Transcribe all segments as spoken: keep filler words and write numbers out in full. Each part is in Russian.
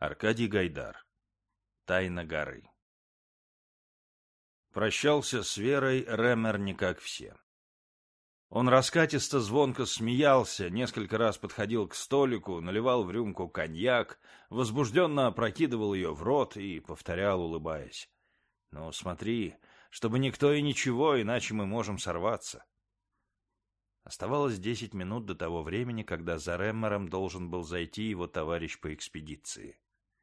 Аркадий Гайдар. Тайна горы. Прощался с Верой Реммер не как все. Он раскатисто звонко смеялся, несколько раз подходил к столику, наливал в рюмку коньяк, возбужденно опрокидывал ее в рот и повторял, улыбаясь: «Ну, смотри, чтобы никто и ничего, иначе мы можем сорваться». Оставалось десять минут до того времени, когда за Реммером должен был зайти его товарищ по экспедиции.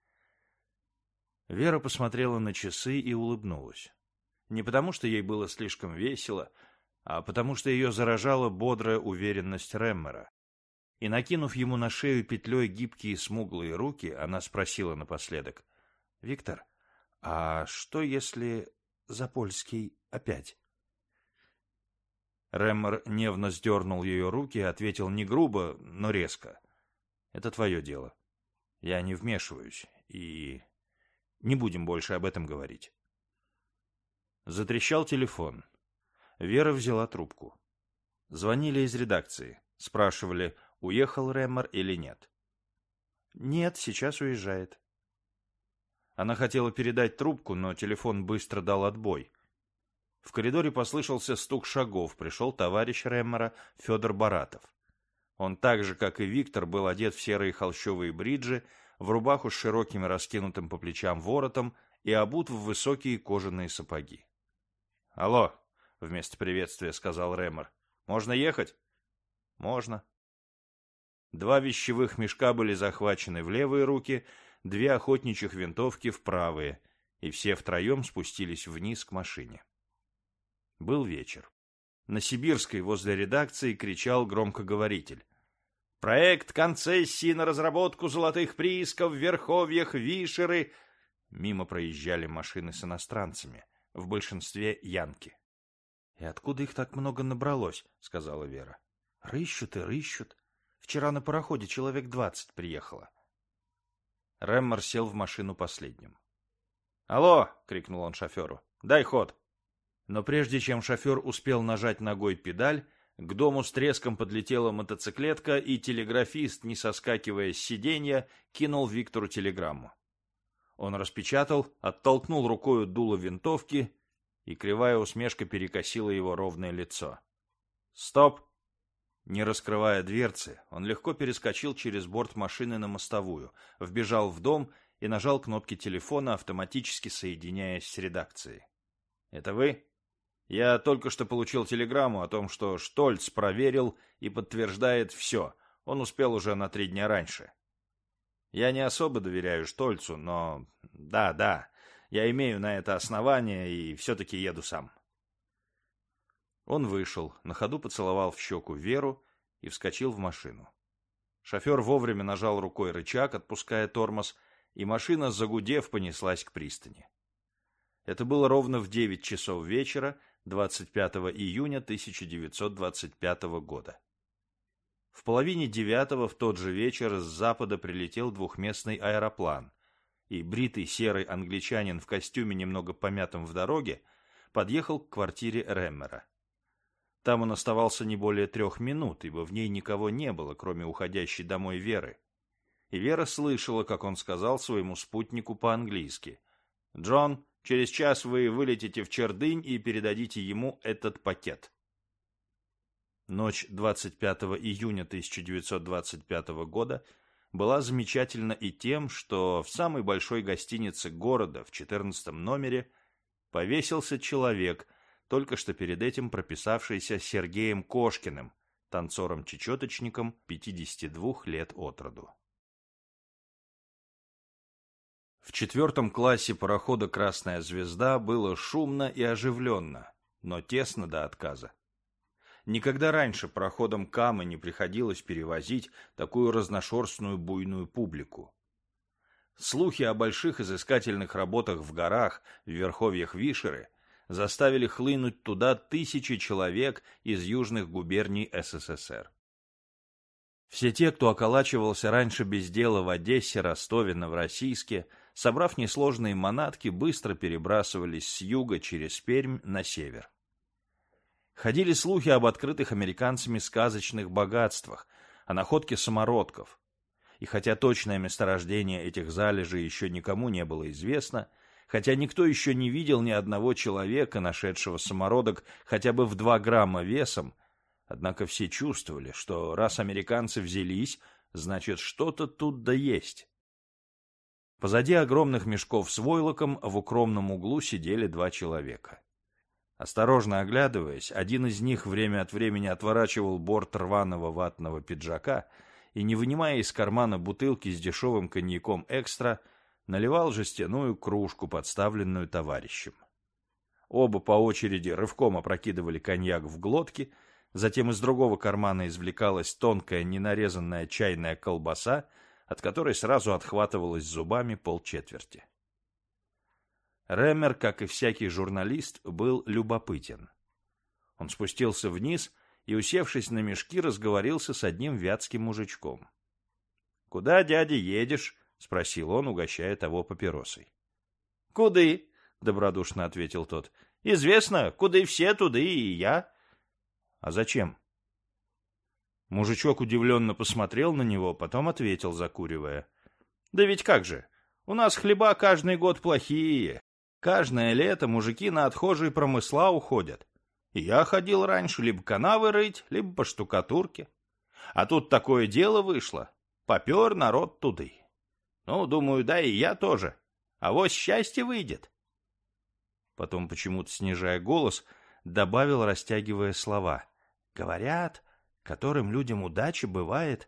Вера посмотрела на часы и улыбнулась. Не потому, что ей было слишком весело, а потому, что ее заражала бодрая уверенность Реммера. И, накинув ему на шею петлей гибкие смуглые руки, она спросила напоследок: «Виктор, а что, если Запольский опять?» Реммер нервно сдернул ее руки и ответил не грубо, но резко: «Это твое дело. Я не вмешиваюсь, и не будем больше об этом говорить». Затрещал телефон. Вера взяла трубку. Звонили из редакции. Спрашивали, уехал Реммер или нет. «Нет, сейчас уезжает». Она хотела передать трубку, но телефон быстро дал отбой. В коридоре послышался стук шагов. Пришел товарищ Реммера Федор Баратов. Он так же, как и Виктор, был одет в серые холщовые бриджи, в рубаху с широким раскинутым по плечам воротом и обут в высокие кожаные сапоги. «Алло», — вместо приветствия сказал Реммер. «Можно ехать?» «Можно». Два вещевых мешка были захвачены в левые руки, две охотничьих винтовки в правые, и все втроем спустились вниз к машине. Был вечер. На Сибирской возле редакции кричал громкоговоритель: «Проект концессии на разработку золотых приисков в верховьях Вишеры». Мимо проезжали машины с иностранцами, в большинстве янки. «И откуда их так много набралось?» — сказала Вера. «Рыщут и рыщут. Вчера на пароходе человек двадцать приехало». Реммер сел в машину последним. «Алло!» — крикнул он шоферу. «Дай ход!» Но прежде чем шофер успел нажать ногой педаль, к дому с треском подлетела мотоциклетка, и телеграфист, не соскакивая с сиденья, кинул Виктору телеграмму. Он распечатал, оттолкнул рукою дуло винтовки, и кривая усмешка перекосила его ровное лицо. «Стоп!» Не раскрывая дверцы, он легко перескочил через борт машины на мостовую, вбежал в дом и нажал кнопки телефона, автоматически соединяясь с редакцией. «Это вы? Я только что получил телеграмму о том, что Штольц проверил и подтверждает все. Он успел уже на три дня раньше. Я не особо доверяю Штольцу, но... Да, да, я имею на это основание и все-таки еду сам». Он вышел, на ходу поцеловал в щеку Веру и вскочил в машину. Шофер вовремя нажал рукой рычаг, отпуская тормоз, и машина, загудев, понеслась к пристани. Это было ровно в девять часов вечера, двадцать пятого июня тысяча девятьсот двадцать пятого года. В половине девятого в тот же вечер с запада прилетел двухместный аэроплан, и бритый серый англичанин в костюме, немного помятом в дороге, подъехал к квартире Реммера. Там он оставался не более трех минут, ибо в ней никого не было, кроме уходящей домой Веры. И Вера слышала, как он сказал своему спутнику по-английски: «Джон, через час вы вылетите в Чердынь и передадите ему этот пакет». Ночь двадцать пятого июня тысяча девятьсот двадцать пятого года была замечательна и тем, что в самой большой гостинице города, в четырнадцатом номере, повесился человек, только что перед этим прописавшийся Сергеем Кошкиным, танцором-чечеточником пятидесяти двух лет от роду. В четвертом классе парохода «Красная звезда» было шумно и оживленно, но тесно до отказа. Никогда раньше пароходам Камы не приходилось перевозить такую разношерстную буйную публику. Слухи о больших изыскательных работах в горах, в верховьях Вишеры, заставили хлынуть туда тысячи человек из южных губерний СССР. Все те, кто околачивался раньше без дела в Одессе, Ростове, Новороссийске, собрав несложные манатки, быстро перебрасывались с юга через Пермь на север. Ходили слухи об открытых американцами сказочных богатствах, о находке самородков. И хотя точное месторождение этих залежей еще никому не было известно, хотя никто еще не видел ни одного человека, нашедшего самородок хотя бы в два грамма весом, однако все чувствовали, что раз американцы взялись, значит, что-то тут да есть. Позади огромных мешков с войлоком в укромном углу сидели два человека. Осторожно оглядываясь, один из них время от времени отворачивал борт рваного ватного пиджака и, не вынимая из кармана бутылки с дешевым коньяком экстра, наливал жестяную кружку, подставленную товарищем. Оба по очереди рывком опрокидывали коньяк в глотки, затем из другого кармана извлекалась тонкая ненарезанная чайная колбаса, от которой сразу отхватывалось зубами полчетверти. Реммер, как и всякий журналист, был любопытен. Он спустился вниз и, усевшись на мешки, разговорился с одним вятским мужичком. — Куда, дядя, едешь? — спросил он, угощая того папиросой. — Куды? — добродушно ответил тот. — Известно, куды все, туды и я. — А зачем? Мужичок удивленно посмотрел на него, потом ответил, закуривая. — Да ведь как же, у нас хлеба каждый год плохие. Каждое лето мужики на отхожие промысла уходят. И я ходил раньше либо канавы рыть, либо по штукатурке. А тут такое дело вышло. Попер народ туды. Ну, думаю, да и я тоже. Авось счастье выйдет. Потом, почему-то снижая голос, добавил, растягивая слова. Говорят, которым людям удача бывает,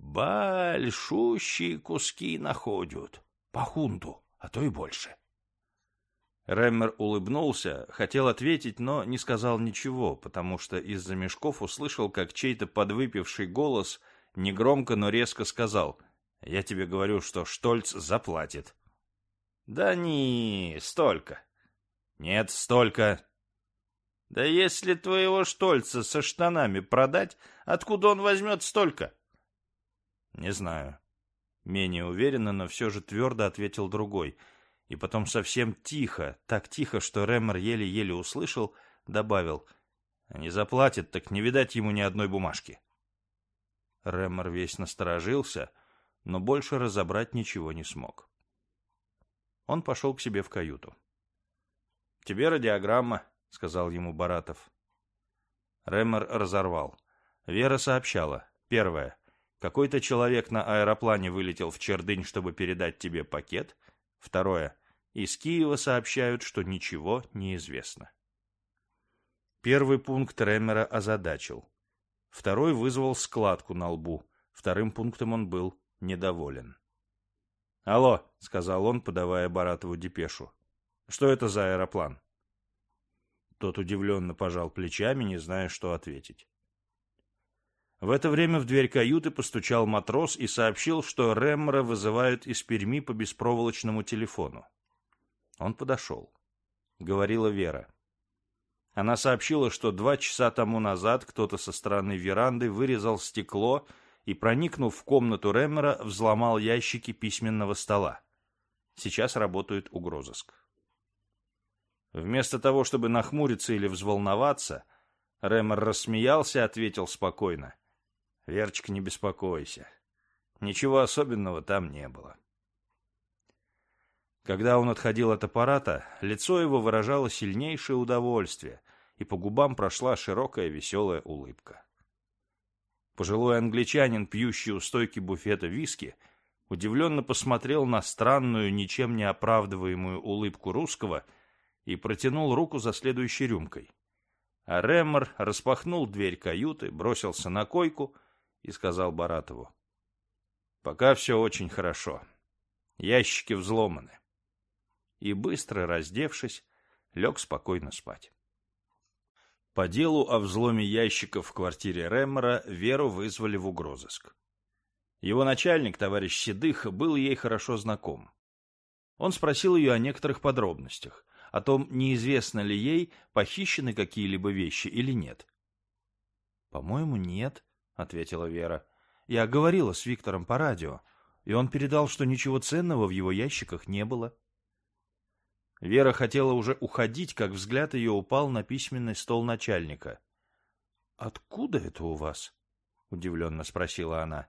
большущие куски находят. По хунту, а то и больше. Реммер улыбнулся, хотел ответить, но не сказал ничего, потому что из-за мешков услышал, как чей-то подвыпивший голос негромко, но резко сказал: «Я тебе говорю, что Штольц заплатит». «Да не, столько». «Нет, столько». «Да если твоего Штольца со штанами продать, откуда он возьмет столько?» «Не знаю». Менее уверенно, но все же твердо ответил другой. И потом совсем тихо, так тихо, что Реммер еле-еле услышал, добавил: «Не заплатит, так не видать ему ни одной бумажки». Реммер весь насторожился, но больше разобрать ничего не смог. Он пошел к себе в каюту. «Тебе радиограмма», — сказал ему Баратов. Реммер разорвал. Вера сообщала. Первое. Какой-то человек на аэроплане вылетел в Чердынь, чтобы передать тебе пакет. Второе. Из Киева сообщают, что ничего не известно. Первый пункт Реммера озадачил. Второй вызвал складку на лбу. Вторым пунктом он был недоволен. «Алло», — сказал он, подавая Баратову депешу. «Что это за аэроплан?» Тот удивленно пожал плечами, не зная, что ответить. В это время в дверь каюты постучал матрос и сообщил, что Реммера вызывают из Перми по беспроволочному телефону. Он подошел. Говорила Вера. Она сообщила, что два часа тому назад кто-то со стороны веранды вырезал стекло и, проникнув в комнату Реммера, взломал ящики письменного стола. Сейчас работает угрозыск. Вместо того, чтобы нахмуриться или взволноваться, Реммер рассмеялся и ответил спокойно: «Верочка, не беспокойся. Ничего особенного там не было». Когда он отходил от аппарата, лицо его выражало сильнейшее удовольствие, и по губам прошла широкая веселая улыбка. Пожилой англичанин, пьющий у стойки буфета виски, удивленно посмотрел на странную, ничем не оправдываемую улыбку русского и протянул руку за следующей рюмкой. А Реммер распахнул дверь каюты, бросился на койку и сказал Баратову: «Пока все очень хорошо. Ящики взломаны». И, быстро раздевшись, лег спокойно спать. По делу о взломе ящиков в квартире Реммера Веру вызвали в угрозыск. Его начальник, товарищ Седых, был ей хорошо знаком. Он спросил ее о некоторых подробностях, о том, неизвестно ли ей, похищены какие-либо вещи или нет. «По-моему, нет», — ответила Вера. «Я говорила с Виктором по радио, и он передал, что ничего ценного в его ящиках не было». Вера хотела уже уходить, как взгляд ее упал на письменный стол начальника. «Откуда это у вас?» — удивленно спросила она.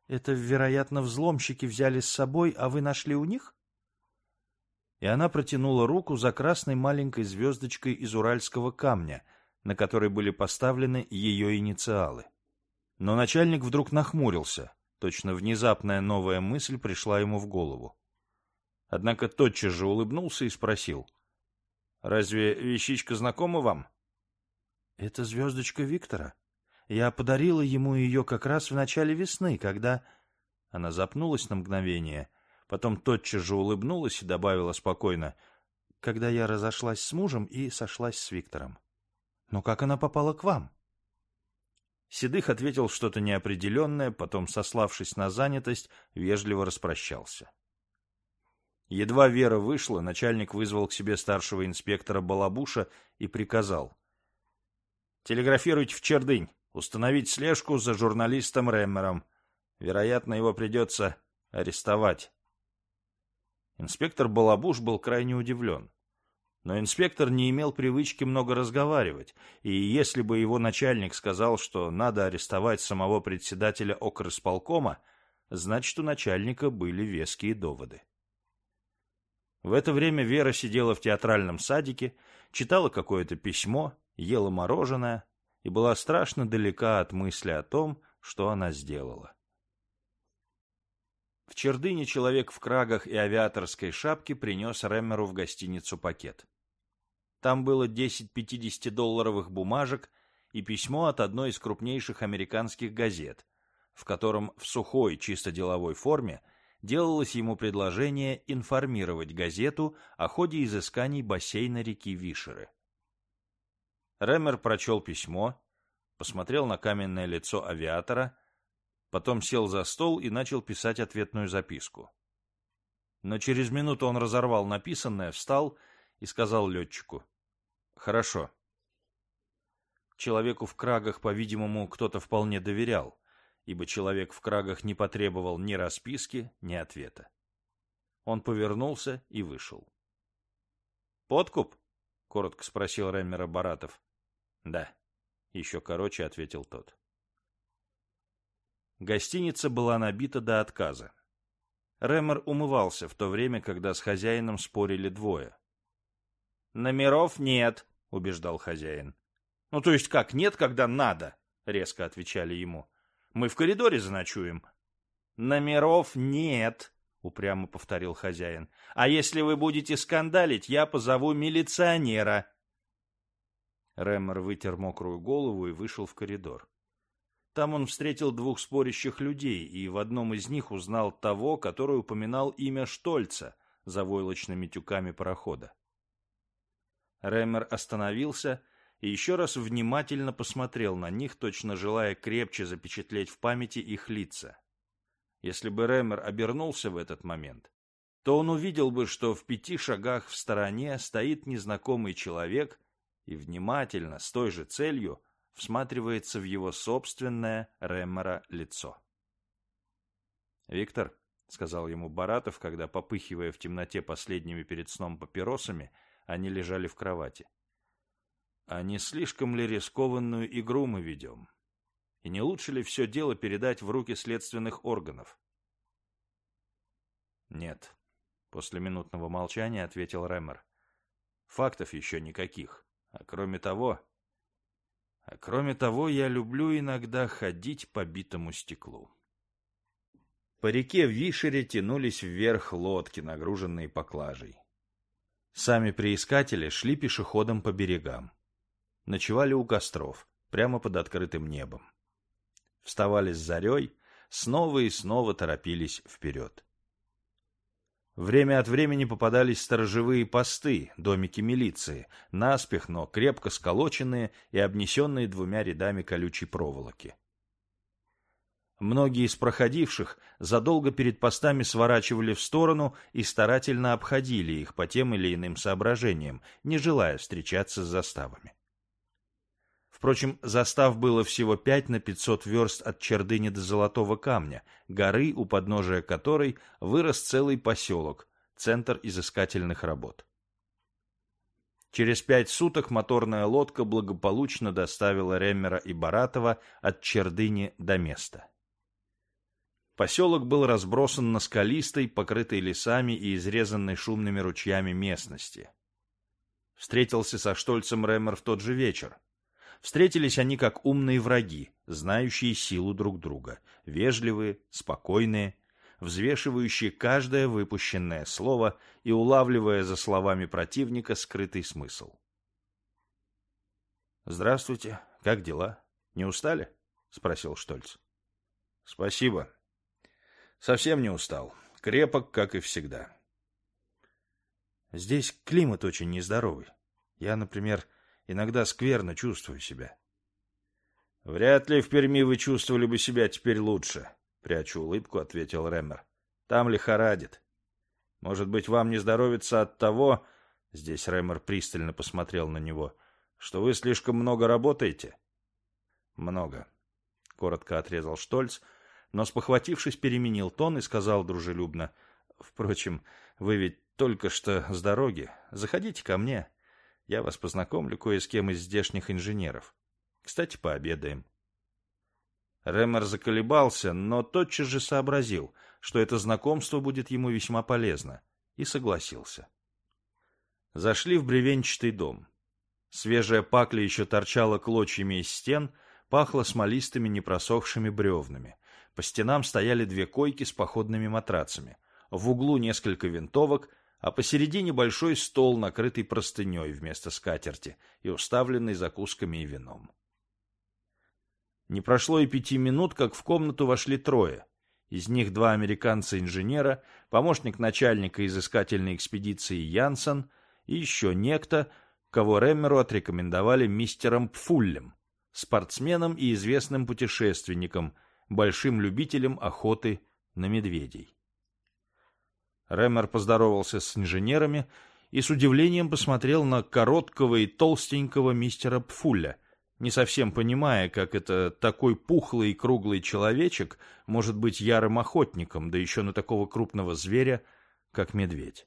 Это, вероятно, взломщики взяли с собой, а вы нашли у них? И она протянула руку за красной маленькой звездочкой из уральского камня, на которой были поставлены ее инициалы. Но начальник вдруг нахмурился. Точно внезапная новая мысль пришла ему в голову. Однако тотчас же улыбнулся и спросил: «Разве вещичка знакома вам?» «Это звездочка Виктора. Я подарила ему ее как раз в начале весны, когда...» Она запнулась на мгновение, потом тотчас же улыбнулась и добавила спокойно: «Когда я разошлась с мужем и сошлась с Виктором». «Но как она попала к вам?» Седых ответил что-то неопределенное, потом, сославшись на занятость, вежливо распрощался. Едва Вера вышла, начальник вызвал к себе старшего инспектора Балабуша и приказал: «Телеграфируйте в Чердынь, установить слежку за журналистом Реммером. Вероятно, его придется арестовать». Инспектор Балабуш был крайне удивлен. Но инспектор не имел привычки много разговаривать, и если бы его начальник сказал, что надо арестовать самого председателя окрисполкома, значит, у начальника были веские доводы. В это время Вера сидела в театральном садике, читала какое-то письмо, ела мороженое и была страшно далека от мысли о том, что она сделала. В Чердыне человек в крагах и авиаторской шапке принес Реммеру в гостиницу пакет. Там было десять пятидесятидолларовых бумажек и письмо от одной из крупнейших американских газет, в котором в сухой, чисто деловой форме делалось ему предложение информировать газету о ходе изысканий бассейна реки Вишеры. Реммер прочел письмо, посмотрел на каменное лицо авиатора, потом сел за стол и начал писать ответную записку. Но через минуту он разорвал написанное, встал и сказал летчику: «Хорошо». Человеку в крагах, по-видимому, кто-то вполне доверял, ибо человек в крагах не потребовал ни расписки, ни ответа. Он повернулся и вышел. «Подкуп?» — коротко спросил Реммера Баратов. «Да», — еще короче ответил тот. Гостиница была набита до отказа. Реммер умывался в то время, когда с хозяином спорили двое. «Номеров нет», — убеждал хозяин. «Ну, то есть как нет, когда надо?» — резко отвечали ему. «Мы в коридоре заночуем». «Номеров нет», — упрямо повторил хозяин. «А если вы будете скандалить, я позову милиционера». Реммер вытер мокрую голову и вышел в коридор. Там он встретил двух спорящих людей и в одном из них узнал того, который упоминал имя Штольца за войлочными тюками парохода. Реммер остановился и еще раз внимательно посмотрел на них, точно желая крепче запечатлеть в памяти их лица. Если бы Реммер обернулся в этот момент, то он увидел бы, что в пяти шагах в стороне стоит незнакомый человек и внимательно, с той же целью, всматривается в его собственное, Реммера, лицо. «Виктор», — сказал ему Баратов, когда, попыхивая в темноте последними перед сном папиросами, они лежали в кровати, «а не слишком ли рискованную игру мы ведем? И не лучше ли все дело передать в руки следственных органов?» «Нет», — после минутного молчания ответил Реммер. «Фактов еще никаких. А кроме того... А кроме того, я люблю иногда ходить по битому стеклу». По реке Вишере тянулись вверх лодки, нагруженные поклажей. Сами приискатели шли пешеходом по берегам. Ночевали у костров, прямо под открытым небом. Вставали с зарей, снова и снова торопились вперед. Время от времени попадались сторожевые посты, домики милиции, наспех, но крепко сколоченные и обнесенные двумя рядами колючей проволоки. Многие из проходивших задолго перед постами сворачивали в сторону и старательно обходили их по тем или иным соображениям, не желая встречаться с заставами. Впрочем, застав было всего пять на пятьсот верст от Чердыни до Золотого Камня, горы, у подножия которой вырос целый поселок, центр изыскательных работ. Через пять суток моторная лодка благополучно доставила Реммера и Баратова от Чердыни до места. Поселок был разбросан на скалистой, покрытой лесами и изрезанной шумными ручьями местности. Встретился со Штольцем Реммер в тот же вечер. Встретились они как умные враги, знающие силу друг друга, вежливые, спокойные, взвешивающие каждое выпущенное слово и улавливая за словами противника скрытый смысл. «Здравствуйте, как дела? Не устали?» — спросил Штольц. «Спасибо. Совсем не устал. Крепок, как и всегда». «Здесь климат очень нездоровый. Я, например, иногда скверно чувствую себя». «Вряд ли в Перми вы чувствовали бы себя теперь лучше», — пряча улыбку, ответил Реммер. «Там лихорадит. Может быть, вам не здоровится от того...» Здесь Реммер пристально посмотрел на него. «Что вы слишком много работаете?» «Много», — коротко отрезал Штольц, но, спохватившись, переменил тон и сказал дружелюбно: «Впрочем, вы ведь только что с дороги. Заходите ко мне. Я вас познакомлю кое с кем из здешних инженеров. Кстати, пообедаем». Реммер заколебался, но тотчас же сообразил, что это знакомство будет ему весьма полезно, и согласился. Зашли в бревенчатый дом. Свежая пакля еще торчала клочьями из стен, пахло смолистыми непросохшими бревнами. По стенам стояли две койки с походными матрацами. В углу несколько винтовок, а посередине большой стол, накрытый простыней вместо скатерти и уставленный закусками и вином. Не прошло и пяти минут, как в комнату вошли трое. Из них два американца-инженера, помощник начальника изыскательной экспедиции Янсен и еще некто, кого Реммеру отрекомендовали мистером Пфуллем, спортсменом и известным путешественником, большим любителем охоты на медведей. Реммер поздоровался с инженерами и с удивлением посмотрел на короткого и толстенького мистера Пфулля, не совсем понимая, как это такой пухлый и круглый человечек может быть ярым охотником, да еще на такого крупного зверя, как медведь.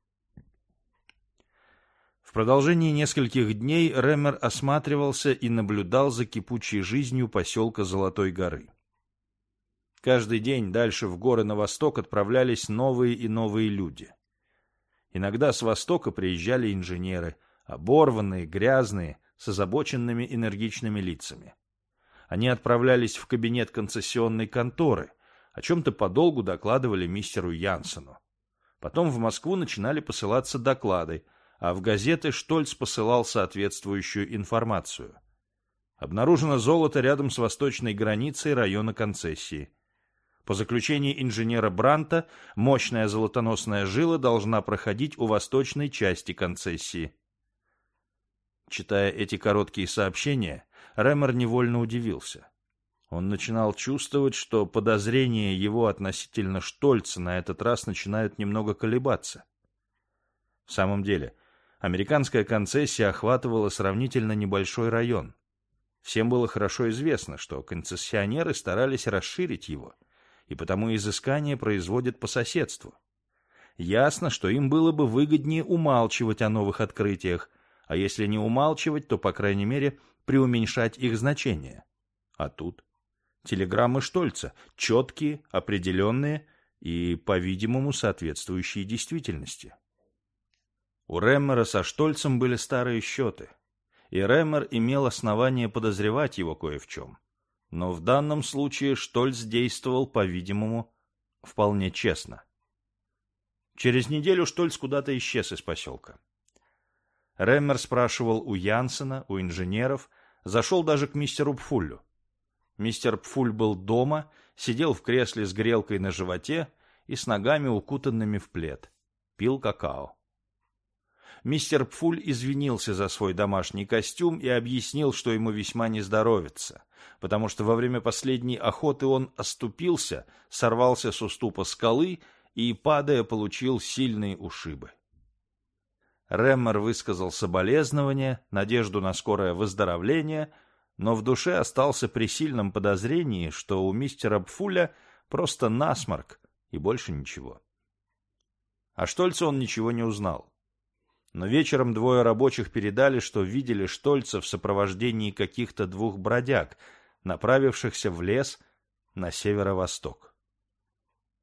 В продолжении нескольких дней Реммер осматривался и наблюдал за кипучей жизнью поселка Золотой горы. Каждый день дальше в горы на восток отправлялись новые и новые люди. Иногда с востока приезжали инженеры, оборванные, грязные, с озабоченными энергичными лицами. Они отправлялись в кабинет концессионной конторы, о чем-то подолгу докладывали мистеру Янсену. Потом в Москву начинали посылаться доклады, а в газеты Штольц посылал соответствующую информацию. Обнаружено золото рядом с восточной границей района концессии. По заключению инженера Бранта, мощная золотоносная жила должна проходить у восточной части концессии. Читая эти короткие сообщения, Реммер невольно удивился. Он начинал чувствовать, что подозрения его относительно Штольца на этот раз начинают немного колебаться. В самом деле, американская концессия охватывала сравнительно небольшой район. Всем было хорошо известно, что концессионеры старались расширить его, и потому изыскания производят по соседству. Ясно, что им было бы выгоднее умалчивать о новых открытиях, а если не умалчивать, то, по крайней мере, преуменьшать их значение. А тут телеграммы Штольца, четкие, определенные и, по-видимому, соответствующие действительности. У Реммера со Штольцем были старые счеты, и Реммер имел основание подозревать его кое в чем. Но в данном случае Штольц действовал, по-видимому, вполне честно. Через неделю Штольц куда-то исчез из поселка. Реммер спрашивал у Янсена, у инженеров, зашел даже к мистеру Пфуллю. Мистер Пфуль был дома, сидел в кресле с грелкой на животе и с ногами укутанными в плед. Пил какао. Мистер Пфуль извинился за свой домашний костюм и объяснил, что ему весьма не здоровится, потому что во время последней охоты он оступился, сорвался с уступа скалы и, падая, получил сильные ушибы. Реммер высказал соболезнования, надежду на скорое выздоровление, но в душе остался при сильном подозрении, что у мистера Пфуля просто насморк и больше ничего. О Штольце он ничего не узнал. Но вечером двое рабочих передали, что видели Штольца в сопровождении каких-то двух бродяг, направившихся в лес на северо-восток.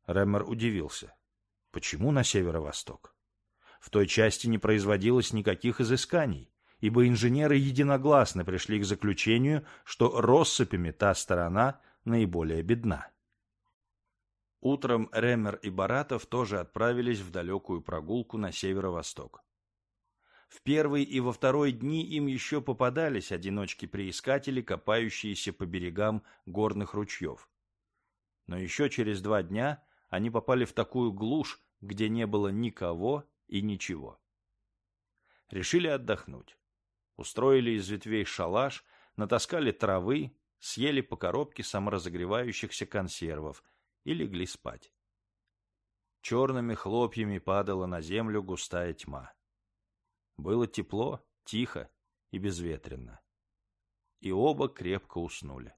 Реммер удивился. Почему на северо-восток? В той части не производилось никаких изысканий, ибо инженеры единогласно пришли к заключению, что россыпями та сторона наиболее бедна. Утром Реммер и Баратов тоже отправились в далекую прогулку на северо-восток. В первый и во второй дни им еще попадались одиночки-приискатели, копающиеся по берегам горных ручьев. Но еще через два дня они попали в такую глушь, где не было никого и ничего. Решили отдохнуть. Устроили из ветвей шалаш, натаскали травы, съели по коробке саморазогревающихся консервов и легли спать. Черными хлопьями падала на землю густая тьма. Было тепло, тихо и безветренно. И оба крепко уснули.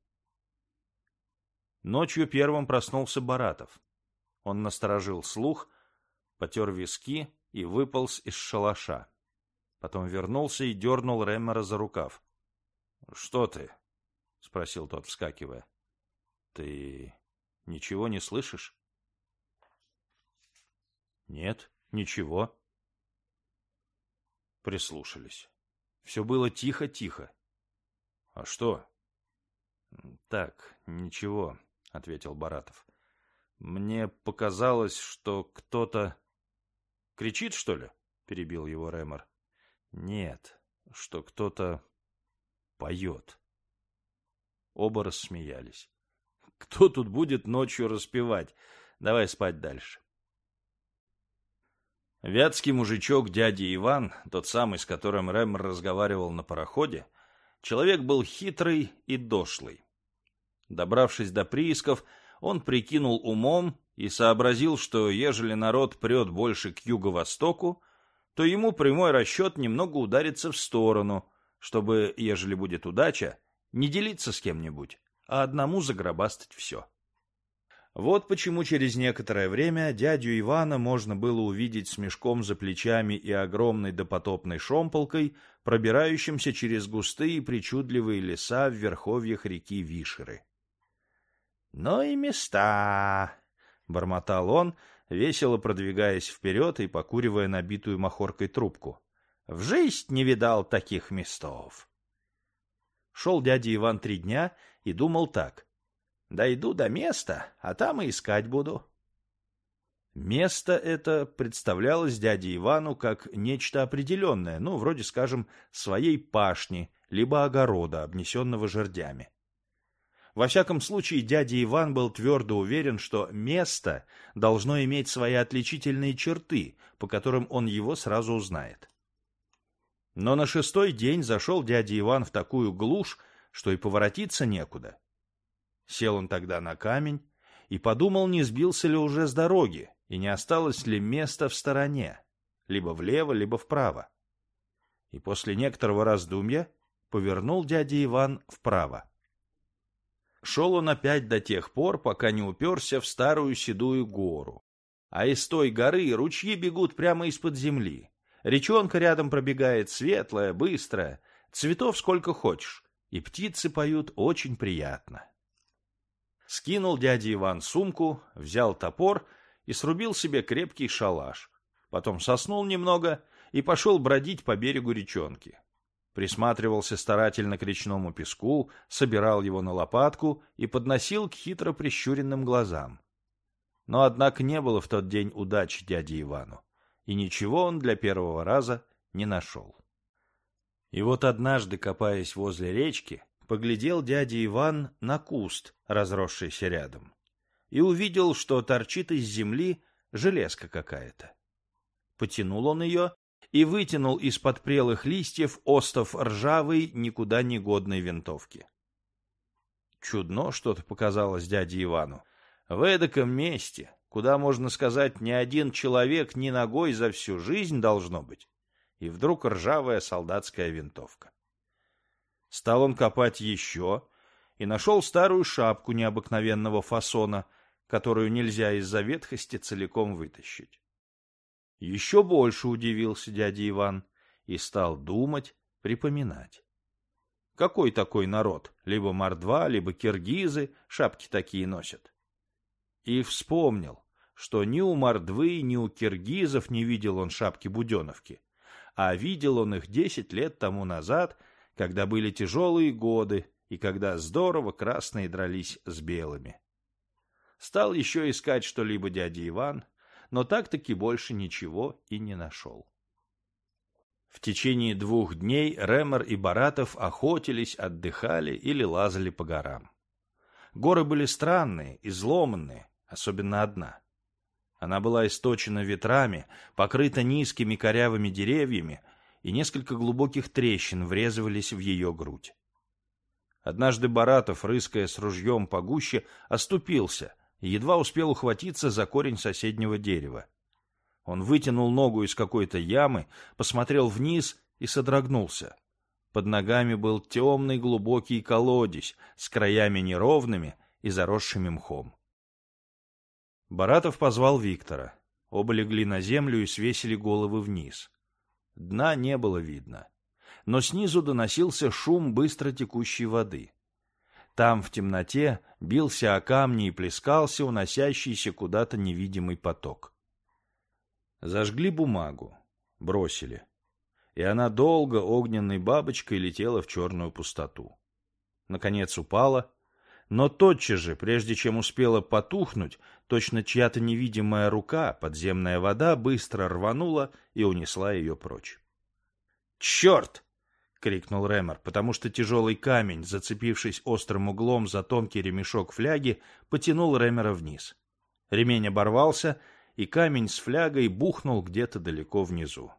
Ночью первым проснулся Баратов. Он насторожил слух, потер виски и выполз из шалаша. Потом вернулся и дернул Реммера за рукав. — Что ты? — спросил тот, вскакивая. — Ты ничего не слышишь? — Нет, ничего. Прислушались. Все было тихо-тихо. — А что? — Так, ничего, — ответил Баратов. — Мне показалось, что кто-то... — Кричит, что ли? — перебил его Реммер. — Нет, что кто-то поет. Оба рассмеялись. — Кто тут будет ночью распевать? Давай спать дальше. Вятский мужичок дядя Иван, тот самый, с которым Реммер разговаривал на пароходе, человек был хитрый и дошлый. Добравшись до приисков, он прикинул умом и сообразил, что ежели народ прет больше к юго-востоку, то ему прямой расчет немного ударится в сторону, чтобы, ежели будет удача, не делиться с кем-нибудь, а одному загробастать все. Вот почему через некоторое время дядю Ивана можно было увидеть с мешком за плечами и огромной допотопной шомполкой, пробирающимся через густые и причудливые леса в верховьях реки Вишеры. — Ну и места! — бормотал он, весело продвигаясь вперед и покуривая набитую махоркой трубку. — В жизнь не видал таких местов. Шел дядя Иван три дня и думал так. Дойду до места, а там и искать буду. Место это представлялось дяде Ивану как нечто определенное, ну, вроде, скажем, своей пашни, либо огорода, обнесенного жердями. Во всяком случае, дядя Иван был твердо уверен, что место должно иметь свои отличительные черты, по которым он его сразу узнает. Но на шестой день зашел дядя Иван в такую глушь, что и поворотиться некуда. Сел он тогда на камень и подумал, не сбился ли уже с дороги и не осталось ли места в стороне, либо влево, либо вправо. И после некоторого раздумья повернул дядя Иван вправо. Шел он опять до тех пор, пока не уперся в старую седую гору. А из той горы ручьи бегут прямо из-под земли. Речонка рядом пробегает светлая, быстрая, цветов сколько хочешь, и птицы поют очень приятно. Скинул дядя Иван сумку, взял топор и срубил себе крепкий шалаш. Потом соснул немного и пошел бродить по берегу речонки. Присматривался старательно к речному песку, собирал его на лопатку и подносил к хитро прищуренным глазам. Но, однако, не было в тот день удачи дяде Ивану, и ничего он для первого раза не нашел. И вот однажды, копаясь возле речки, поглядел дядя Иван на куст, разросшийся рядом, и увидел, что торчит из земли железка какая-то. Потянул он ее и вытянул из-под прелых листьев остов ржавой, никуда не годной винтовки. Чудно что-то показалось дяде Ивану. В эдаком месте, куда, можно сказать, ни один человек ни ногой за всю жизнь должно быть, и вдруг ржавая солдатская винтовка. Стал он копать еще и нашел старую шапку необыкновенного фасона, которую нельзя из-за ветхости целиком вытащить. Еще больше удивился дядя Иван и стал думать, припоминать. Какой такой народ? Либо мордва, либо киргизы шапки такие носят. И вспомнил, что ни у мордвы, ни у киргизов не видел он шапки-буденовки, а видел он их десять лет тому назад, когда были тяжелые годы и когда здорово красные дрались с белыми. Стал еще искать что-либо дядя Иван, но так-таки больше ничего и не нашел. В течение двух дней Ремер и Баратов охотились, отдыхали или лазали по горам. Горы были странные, изломанные, особенно одна. Она была источена ветрами, покрыта низкими корявыми деревьями, и несколько глубоких трещин врезывались в ее грудь. Однажды Баратов, рыская с ружьем по гуще, оступился и едва успел ухватиться за корень соседнего дерева. Он вытянул ногу из какой-то ямы, посмотрел вниз и содрогнулся. Под ногами был темный глубокий колодец с краями неровными и заросшими мхом. Баратов позвал Виктора. Оба легли на землю и свесили головы вниз. Дна не было видно, но снизу доносился шум быстро текущей воды. Там в темноте бился о камни и плескался уносящийся куда-то невидимый поток. Зажгли бумагу, бросили, и она долго огненной бабочкой летела в черную пустоту. Наконец упала, но тотчас же, прежде чем успела потухнуть, точно чья-то невидимая рука, подземная вода быстро рванула и унесла ее прочь. «Черт!» — крикнул Ремер, потому что тяжелый камень, зацепившись острым углом за тонкий ремешок фляги, потянул Ремера вниз. Ремень оборвался, и камень с флягой бухнул где-то далеко внизу.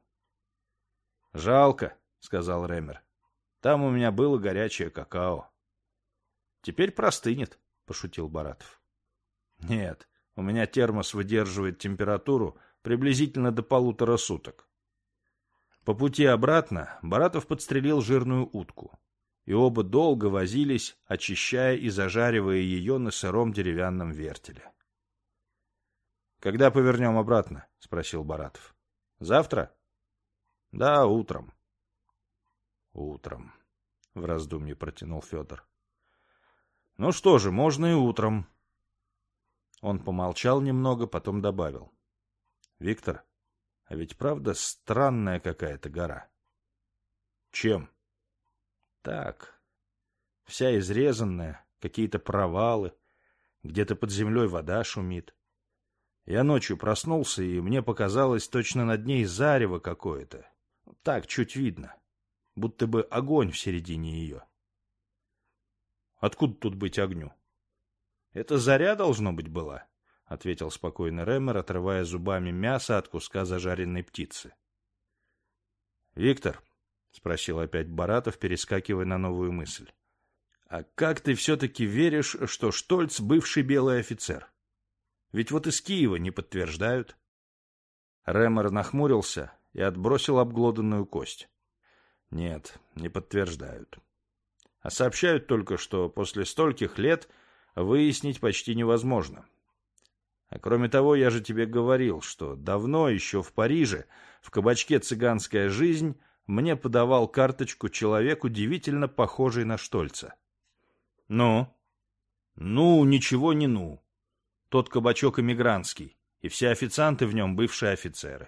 «Жалко», — сказал Ремер. «Там у меня было горячее какао». «Теперь простынет», — пошутил Баратов. «Нет, у меня термос выдерживает температуру приблизительно до полутора суток». По пути обратно Баратов подстрелил жирную утку, и оба долго возились, очищая и зажаривая ее на сыром деревянном вертеле. «Когда повернем обратно?» — спросил Баратов. «Завтра?» «Да, утром». «Утром», — в раздумье протянул Федор. «Ну что же, можно и утром». Он помолчал немного, потом добавил. «Виктор, а ведь правда странная какая-то гора». «Чем?» «Так, вся изрезанная, какие-то провалы, где-то под землей вода шумит. Я ночью проснулся, и мне показалось, точно над ней зарево какое-то. Так, чуть видно, будто бы огонь в середине ее». «Откуда тут быть огню?» «Это заря, должно быть, была», — ответил спокойно Ремер, отрывая зубами мясо от куска зажаренной птицы. «Виктор», — спросил опять Баратов, перескакивая на новую мысль, «а как ты все-таки веришь, что Штольц — бывший белый офицер? Ведь вот из Киева не подтверждают». Ремер нахмурился и отбросил обглоданную кость. «Нет, не подтверждают. А сообщают только, что после стольких лет выяснить почти невозможно. А кроме того, я же тебе говорил, что давно еще в Париже, в кабачке «Цыганская жизнь», мне подавал карточку человек, удивительно похожий на Штольца». «Ну?» «Ну, ничего не ну. Тот кабачок эмигрантский, и все официанты в нем бывшие офицеры».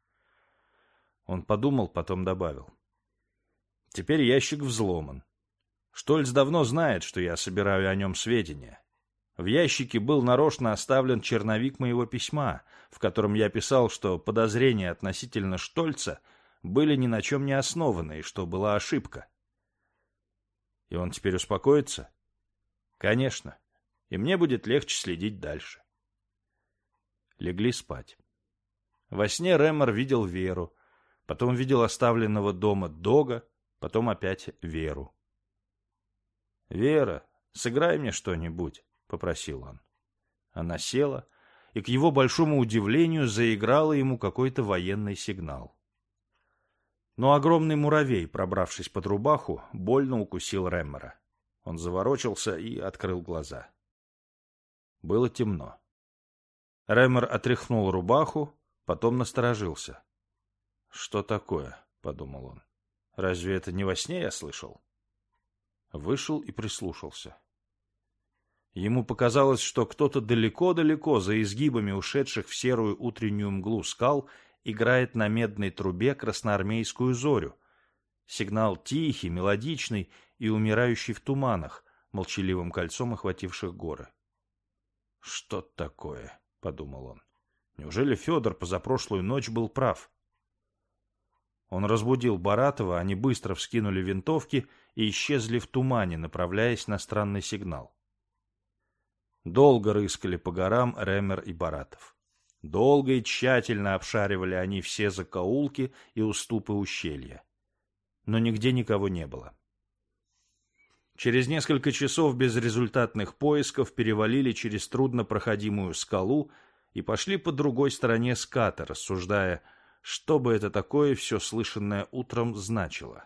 Он подумал, потом добавил. «Теперь ящик взломан. Штольц давно знает, что я собираю о нем сведения. В ящике был нарочно оставлен черновик моего письма, в котором я писал, что подозрения относительно Штольца были ни на чем не основаны, и что была ошибка». «И он теперь успокоится?» «Конечно. И мне будет легче следить дальше». Легли спать. Во сне Ремер видел Веру, потом видел оставленного дома Дога, потом опять Веру. «Вера, сыграй мне что-нибудь», — попросил он. Она села, и к его большому удивлению заиграла ему какой-то военный сигнал. Но огромный муравей, пробравшись под рубаху, больно укусил Реммера. Он заворочился и открыл глаза. Было темно. Реммер отряхнул рубаху, потом насторожился. «Что такое?» — подумал он. «Разве это не во сне я слышал?» Вышел и прислушался. Ему показалось, что кто-то далеко-далеко, за изгибами ушедших в серую утреннюю мглу скал, играет на медной трубе красноармейскую зорю. Сигнал тихий, мелодичный и умирающий в туманах, молчаливым кольцом охвативших горы. «Что такое?» — подумал он. «Неужели Федор позапрошлую ночь был прав?» Он разбудил Баратова, они быстро вскинули винтовки и исчезли в тумане, направляясь на странный сигнал. Долго рыскали по горам Ремер и Баратов. Долго и тщательно обшаривали они все закоулки и уступы ущелья. Но нигде никого не было. Через несколько часов безрезультатных поисков перевалили через труднопроходимую скалу и пошли по другой стороне ската, рассуждая, что бы это такое все слышанное утром значило.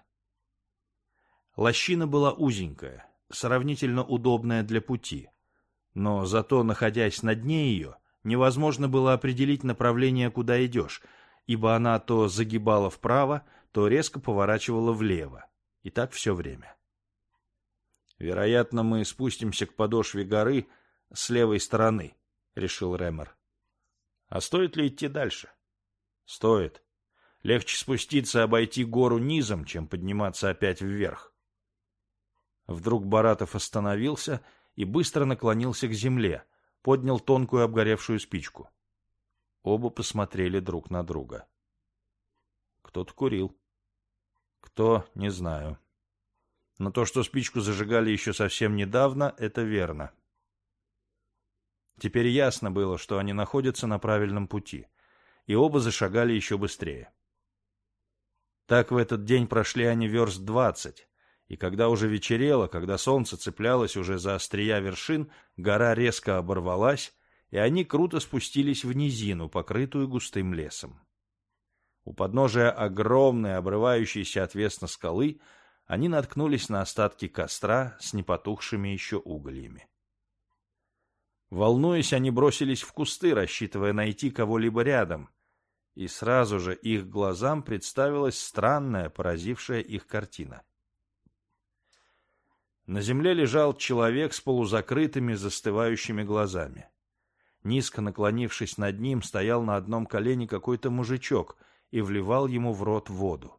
Лощина была узенькая, сравнительно удобная для пути, но зато, находясь на дне ее, невозможно было определить направление, куда идешь, ибо она то загибала вправо, то резко поворачивала влево, и так все время. «Вероятно, мы спустимся к подошве горы с левой стороны», — решил Ремер. «А стоит ли идти дальше?» «Стоит. Легче спуститься и обойти гору низом, чем подниматься опять вверх». Вдруг Баратов остановился и быстро наклонился к земле, поднял тонкую обгоревшую спичку. Оба посмотрели друг на друга. Кто-то курил. Кто, не знаю. Но то, что спичку зажигали еще совсем недавно, это верно. Теперь ясно было, что они находятся на правильном пути, и оба зашагали еще быстрее. Так в этот день прошли они верст двадцать, и когда уже вечерело, когда солнце цеплялось уже за острия вершин, гора резко оборвалась, и они круто спустились в низину, покрытую густым лесом. У подножия огромной, обрывающейся отвесно скалы, они наткнулись на остатки костра с непотухшими еще угольями. Волнуясь, они бросились в кусты, рассчитывая найти кого-либо рядом, и сразу же их глазам представилась странная, поразившая их картина. На земле лежал человек с полузакрытыми, застывающими глазами. Низко наклонившись над ним, стоял на одном колене какой-то мужичок и вливал ему в рот воду.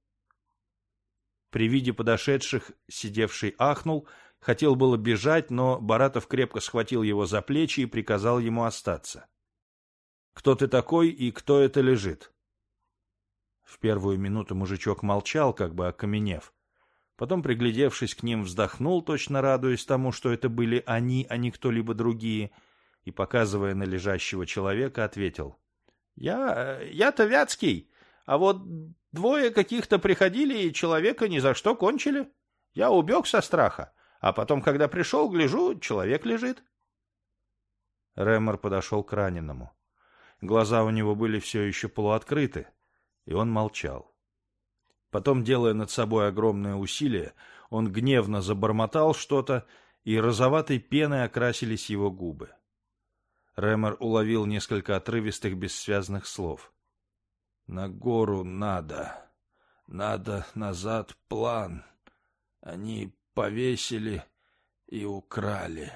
При виде подошедших сидевший ахнул, хотел было бежать, но Баратов крепко схватил его за плечи и приказал ему остаться. «Кто ты такой и кто это лежит?» В первую минуту мужичок молчал, как бы окаменев. Потом, приглядевшись к ним, вздохнул, точно радуясь тому, что это были они, а не кто-либо другие, и, показывая на лежащего человека, ответил: «Я... я-то Вятский, а вот двое каких-то приходили и человека ни за что кончили. Я убег со страха, а потом, когда пришел, гляжу, человек лежит». Ремер подошел к раненому. Глаза у него были все еще полуоткрыты, и он молчал. Потом, делая над собой огромное усилие, он гневно забормотал что-то, и розоватой пеной окрасились его губы. Ремер уловил несколько отрывистых бессвязных слов. «На гору надо. Надо назад план. Они повесили и украли».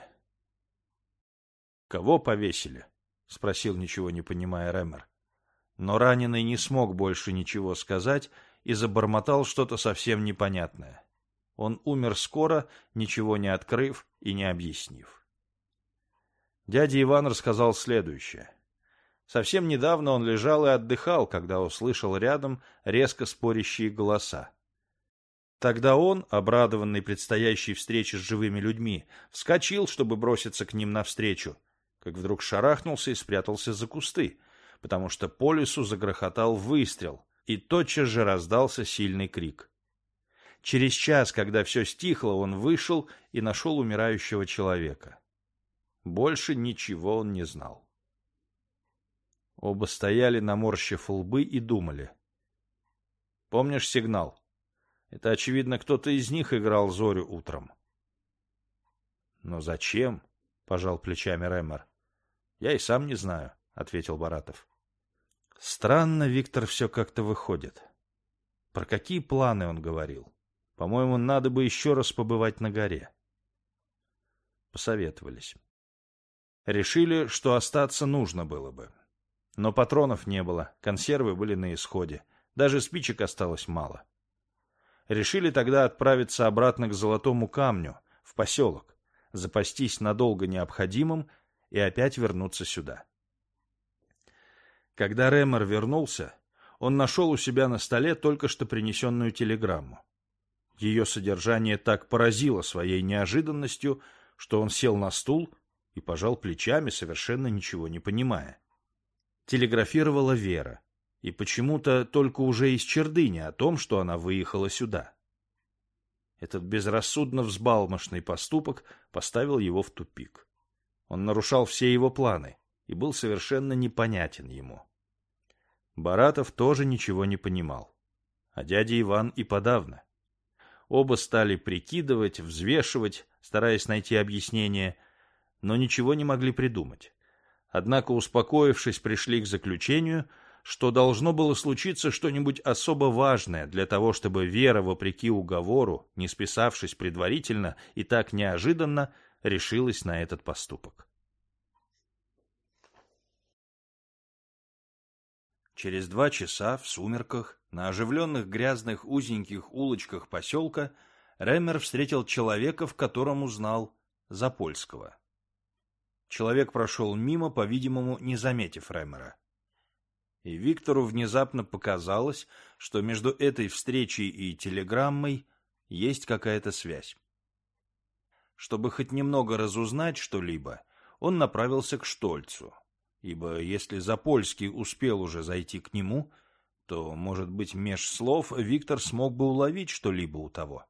«Кого повесили?» — спросил, ничего не понимая, Ремер. Но раненый не смог больше ничего сказать и забормотал что-то совсем непонятное. Он умер скоро, ничего не открыв и не объяснив. Дядя Иван рассказал следующее. Совсем недавно он лежал и отдыхал, когда услышал рядом резко спорящие голоса. Тогда он, обрадованный предстоящей встрече с живыми людьми, вскочил, чтобы броситься к ним навстречу, как вдруг шарахнулся и спрятался за кусты, потому что по лесу загрохотал выстрел, и тотчас же раздался сильный крик. Через час, когда все стихло, он вышел и нашел умирающего человека. Больше ничего он не знал. Оба стояли, наморщив лбы, и думали. «Помнишь сигнал? Это, очевидно, кто-то из них играл зорю утром». «Но зачем?» — пожал плечами Ремер. «Я и сам не знаю», — ответил Баратов. «Странно, Виктор, все как-то выходит. Про какие планы он говорил? По-моему, надо бы еще раз побывать на горе». Посоветовались. Решили, что остаться нужно было бы. Но патронов не было, консервы были на исходе, даже спичек осталось мало. Решили тогда отправиться обратно к Золотому камню, в поселок, запастись надолго необходимым и опять вернуться сюда. Когда Ремер вернулся, он нашел у себя на столе только что принесенную телеграмму. Ее содержание так поразило своей неожиданностью, что он сел на стул и пожал плечами, совершенно ничего не понимая. Телеграфировала Вера, и почему-то только уже из Чердыни о том, что она выехала сюда. Этот безрассудно взбалмошный поступок поставил его в тупик. Он нарушал все его планы и был совершенно непонятен ему. Баратов тоже ничего не понимал, а дядя Иван и подавно. Оба стали прикидывать, взвешивать, стараясь найти объяснение, но ничего не могли придумать. Однако, успокоившись, пришли к заключению, что должно было случиться что-нибудь особо важное для того, чтобы Вера, вопреки уговору, не списавшись предварительно и так неожиданно, решилась на этот поступок. Через два часа в сумерках на оживленных грязных узеньких улочках поселка Ремер встретил человека, в котором узнал Запольского. Человек прошел мимо, по-видимому, не заметив Ремера. И Виктору внезапно показалось, что между этой встречей и телеграммой есть какая-то связь. Чтобы хоть немного разузнать что-либо, он направился к Штольцу, ибо если Запольский успел уже зайти к нему, то, может быть, меж слов Виктор смог бы уловить что-либо у того.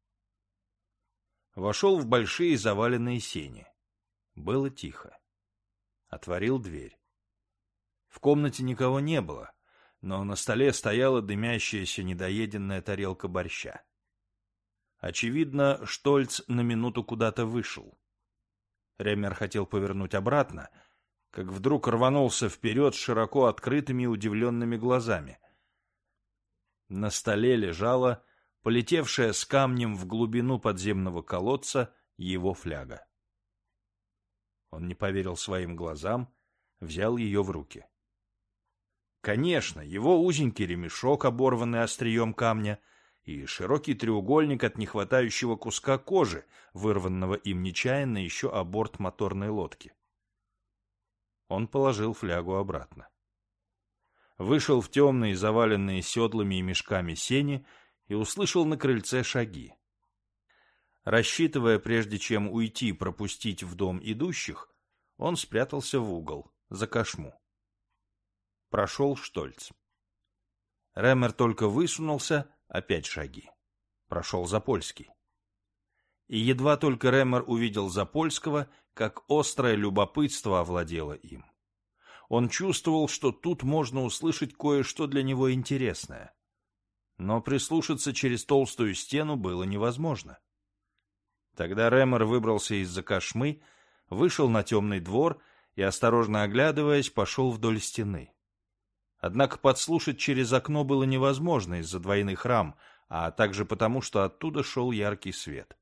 Вошел в большие заваленные сени. Было тихо. Отворил дверь. В комнате никого не было, но на столе стояла дымящаяся недоеденная тарелка борща. Очевидно, Штольц на минуту куда-то вышел. Ремер хотел повернуть обратно, как вдруг рванулся вперед с широко открытыми и удивленными глазами. На столе лежала, полетевшая с камнем в глубину подземного колодца, его фляга. Он не поверил своим глазам, взял ее в руки. Конечно, его узенький ремешок, оборванный острием камня, и широкий треугольник от нехватающего куска кожи, вырванного им нечаянно еще о борт моторной лодки. Он положил флягу обратно. Вышел в темные, заваленные седлами и мешками сени и услышал на крыльце шаги. Рассчитывая, прежде чем уйти, пропустить в дом идущих, он спрятался в угол, за кошму. Прошел Штольц. Ремер только высунулся, опять шаги. Прошел Запольский. И едва только Ремер увидел Запольского, как острое любопытство овладело им. Он чувствовал, что тут можно услышать кое-что для него интересное. Но прислушаться через толстую стену было невозможно. Тогда Ремер выбрался из-за кошмы, вышел на темный двор и, осторожно оглядываясь, пошел вдоль стены. Однако подслушать через окно было невозможно из-за двойных рам, а также потому, что оттуда шел яркий свет.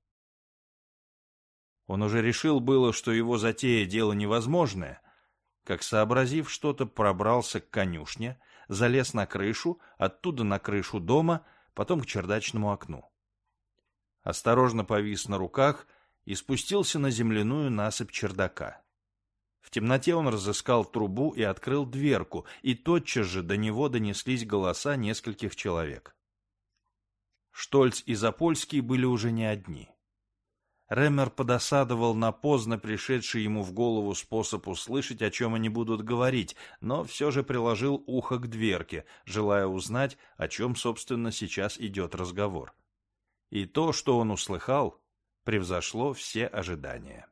Он уже решил было, что его затея дело невозможное, как, сообразив что-то, пробрался к конюшне, залез на крышу, оттуда на крышу дома, потом к чердачному окну. Осторожно повис на руках и спустился на земляную насыпь чердака. В темноте он разыскал трубу и открыл дверку, и тотчас же до него донеслись голоса нескольких человек. Штольц и Запольский были уже не одни. Ремер подосадовал на поздно пришедший ему в голову способ услышать, о чем они будут говорить, но все же приложил ухо к дверке, желая узнать, о чем, собственно, сейчас идет разговор. И то, что он услыхал, превзошло все ожидания.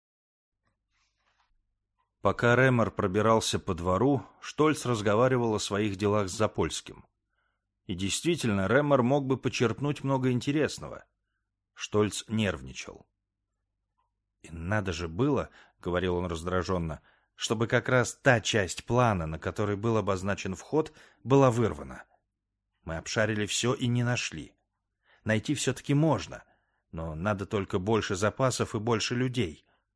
Пока Ремер пробирался по двору, Штольц разговаривал о своих делах с Запольским. И действительно, Ремер мог бы почерпнуть много интересного. Штольц нервничал. «И надо же было, — говорил он раздраженно, — чтобы как раз та часть плана, на которой был обозначен вход, была вырвана. Мы обшарили все и не нашли. Найти все-таки можно, но надо только больше запасов и больше людей.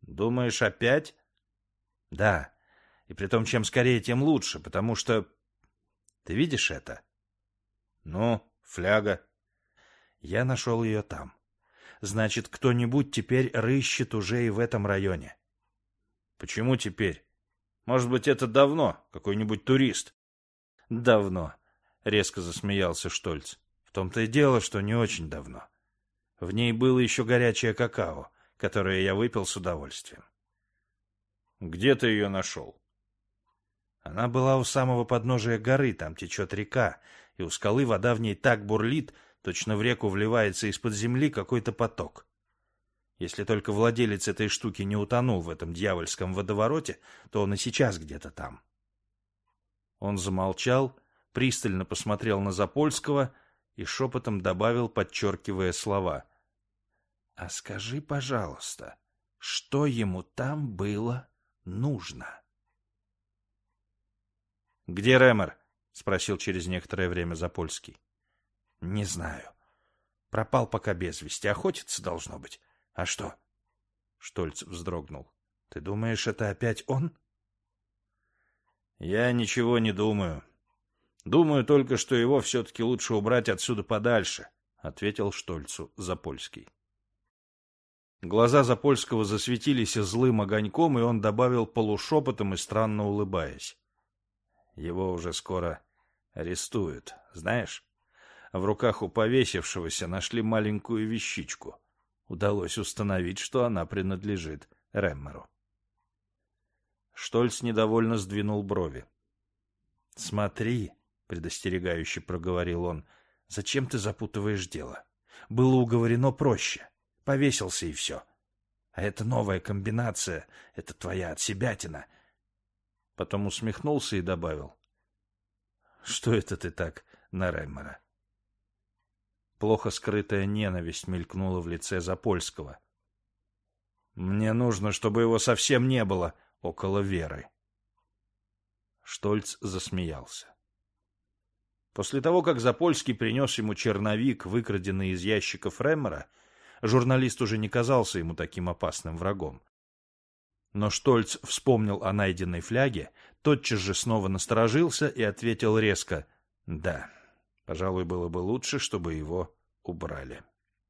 Думаешь, опять? Да. И притом, чем скорее, тем лучше, потому что... Ты видишь это? Ну, фляга. Я нашел ее там. Значит, кто-нибудь теперь рыщет уже и в этом районе. Почему теперь? Может быть, это давно, какой-нибудь турист? Давно, резко засмеялся Штольц. В том-то и дело, что не очень давно. В ней было еще горячее какао, которое я выпил с удовольствием. Где ты ее нашел? Она была у самого подножия горы, там течет река, и у скалы вода в ней так бурлит, точно в реку вливается из-под земли какой-то поток. Если только владелец этой штуки не утонул в этом дьявольском водовороте, то он и сейчас где-то там. Он замолчал, пристально посмотрел на Запольского и шепотом добавил, подчеркивая слова. — А скажи, пожалуйста, что ему там было нужно? — Где Ремер? — спросил через некоторое время Запольский. — Не знаю. Пропал пока без вести. Охотиться должно быть. А что? Штольц вздрогнул. — Ты думаешь, это опять он? — Я ничего не думаю. Думаю только, что его все-таки лучше убрать отсюда подальше, — ответил Штольцу Запольский. Глаза Запольского засветились злым огоньком, и он добавил полушепотом и странно улыбаясь. Его уже скоро арестуют, знаешь? В руках у повесившегося нашли маленькую вещичку. Удалось установить, что она принадлежит Реммеру. Штольц недовольно сдвинул брови. — Смотри, — предостерегающе проговорил он, — зачем ты запутываешь дело? Было уговорено проще. Повесился и все. А это новая комбинация, это твоя отсебятина. Потом усмехнулся и добавил. — Что это ты так на Реммера? Плохо скрытая ненависть мелькнула в лице Запольского. — Мне нужно, чтобы его совсем не было около Веры. Штольц засмеялся. После того, как Запольский принес ему черновик, выкраденный из ящиков Реммера, журналист уже не казался ему таким опасным врагом. Но Штольц вспомнил о найденной фляге, тотчас же снова насторожился и ответил резко: «Да, пожалуй, было бы лучше, чтобы его убрали».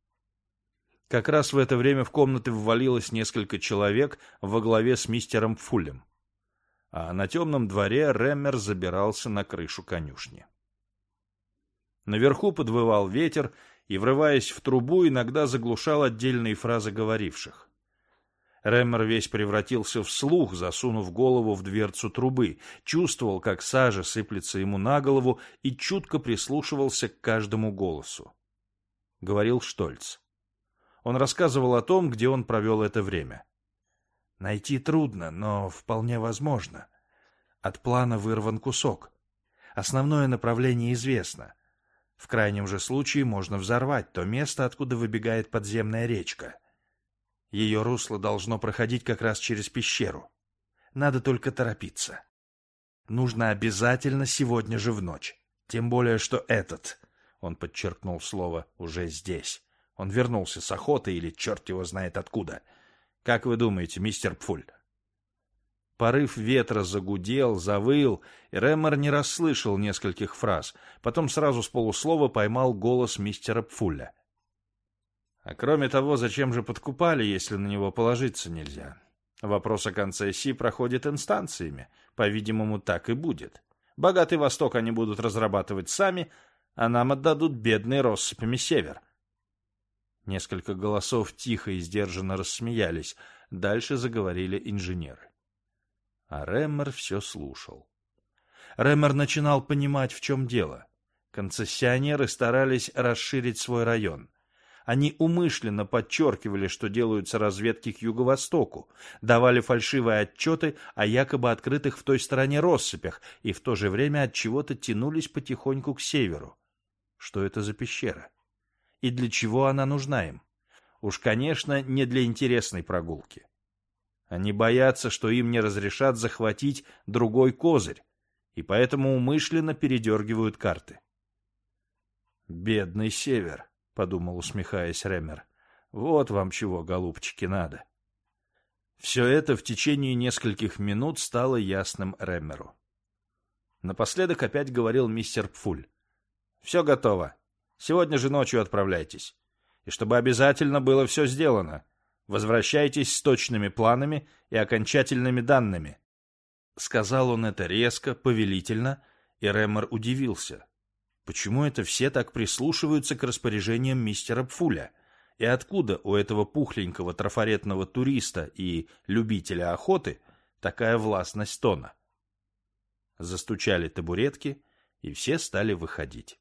Как раз в это время в комнаты ввалилось несколько человек во главе с мистером Пфулем. А на темном дворе Реммер забирался на крышу конюшни. Наверху подвывал ветер и, врываясь в трубу, иногда заглушал отдельные фразы говоривших. Реммер весь превратился в слух, засунув голову в дверцу трубы, чувствовал, как сажа сыплется ему на голову, и чутко прислушивался к каждому голосу. Говорил Штольц. Он рассказывал о том, где он провел это время. Найти трудно, но вполне возможно. От плана вырван кусок. Основное направление известно. В крайнем же случае можно взорвать то место, откуда выбегает подземная речка. Ее русло должно проходить как раз через пещеру. Надо только торопиться. Нужно обязательно сегодня же в ночь. Тем более, что этот, он подчеркнул слово, уже здесь. Он вернулся с охоты или черт его знает откуда. Как вы думаете, мистер Пфуль? Порыв ветра загудел, завыл, и Реммер не расслышал нескольких фраз. Потом сразу с полуслова поймал голос мистера Пфуля. А кроме того, зачем же подкупали, если на него положиться нельзя? Вопрос о концессии проходит инстанциями. По-видимому, так и будет. Богатый Восток они будут разрабатывать сами, а нам отдадут бедные россыпями Север. Несколько голосов тихо и сдержанно рассмеялись. Дальше заговорили инженеры. А Реммер все слушал. Реммер начинал понимать, в чем дело. Концессионеры старались расширить свой район. Они умышленно подчеркивали, что делаются разведки к юго-востоку, давали фальшивые отчеты о якобы открытых в той стороне россыпях и в то же время от чего-то тянулись потихоньку к северу. Что это за пещера? И для чего она нужна им? Уж, конечно, не для интересной прогулки. Они боятся, что им не разрешат захватить другой козырь, и поэтому умышленно передергивают карты. «Бедный север», — подумал, усмехаясь Реммер. «Вот вам чего, голубчики, надо». Все это в течение нескольких минут стало ясным Реммеру. Напоследок опять говорил мистер Пфуль. «Все готово. Сегодня же ночью отправляйтесь. И чтобы обязательно было все сделано, возвращайтесь с точными планами и окончательными данными». Сказал он это резко, повелительно, и Реммер удивился. Почему это все так прислушиваются к распоряжениям мистера Пфуля? И откуда у этого пухленького трафаретного туриста и любителя охоты такая властность тона? Застучали табуретки, и все стали выходить.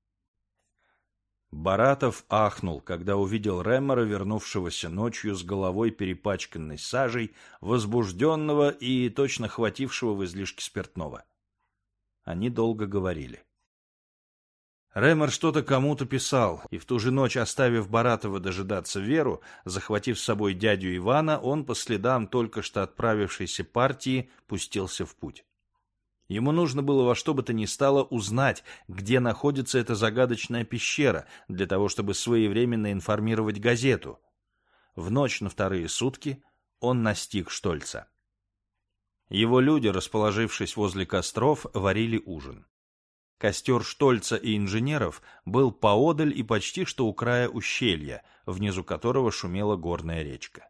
Баратов ахнул, когда увидел Реммера, вернувшегося ночью с головой перепачканной сажей, возбужденного и точно хватившего в излишке спиртного. Они долго говорили. Реммер что-то кому-то писал, и в ту же ночь, оставив Баратова дожидаться Веру, захватив с собой дядю Ивана, он по следам только что отправившейся партии пустился в путь. Ему нужно было во что бы то ни стало узнать, где находится эта загадочная пещера, для того, чтобы своевременно информировать газету. В ночь на вторые сутки он настиг Штольца. Его люди, расположившись возле костров, варили ужин. Костер Штольца и инженеров был поодаль и почти что у края ущелья, внизу которого шумела горная речка.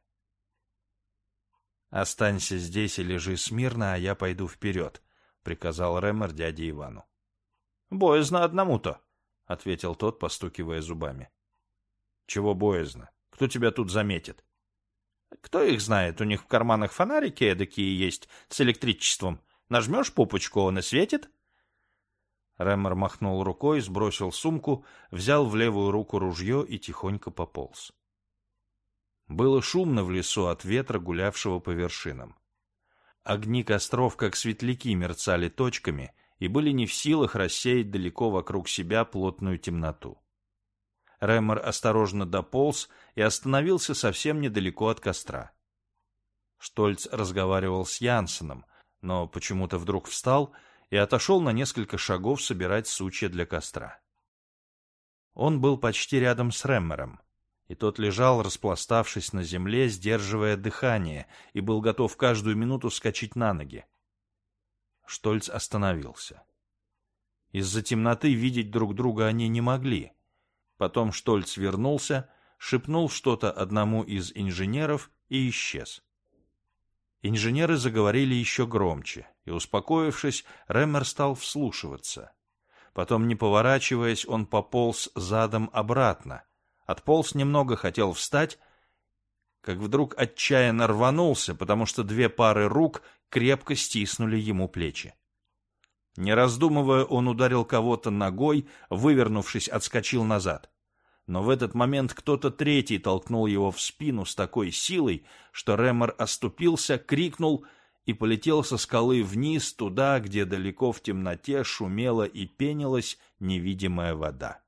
«Останься здесь и лежи смирно, а я пойду вперед», — приказал Реммер дяде Ивану. «Боязно одному-то», — ответил тот, постукивая зубами. «Чего боязно? Кто тебя тут заметит?» «Кто их знает? У них в карманах фонарики эдакие есть с электричеством. Нажмешь пупочку, он и светит». Реммер махнул рукой, сбросил сумку, взял в левую руку ружье и тихонько пополз. Было шумно в лесу от ветра, гулявшего по вершинам. Огни костров, как светляки, мерцали точками и были не в силах рассеять далеко вокруг себя плотную темноту. Реммер осторожно дополз и остановился совсем недалеко от костра. Штольц разговаривал с Янсеном, но почему-то вдруг встал и отошел на несколько шагов собирать сучья для костра. Он был почти рядом с Реммером, и тот лежал, распластавшись на земле, сдерживая дыхание, и был готов каждую минуту вскочить на ноги. Штольц остановился. Из-за темноты видеть друг друга они не могли. Потом Штольц вернулся, шепнул что-то одному из инженеров и исчез. Инженеры заговорили еще громче, и, успокоившись, Реммер стал вслушиваться. Потом, не поворачиваясь, он пополз задом обратно. Отполз немного, хотел встать, как вдруг отчаянно рванулся, потому что две пары рук крепко стиснули ему плечи. Не раздумывая, он ударил кого-то ногой, вывернувшись, отскочил назад. Но в этот момент кто-то третий толкнул его в спину с такой силой, что Реммер оступился, крикнул и полетел со скалы вниз, туда, где далеко в темноте шумела и пенилась невидимая вода.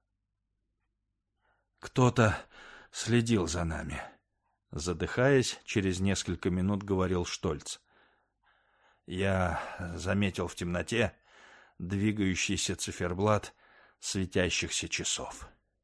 «Кто-то следил за нами», — задыхаясь, через несколько минут говорил Штольц. «Я заметил в темноте двигающийся циферблат светящихся часов».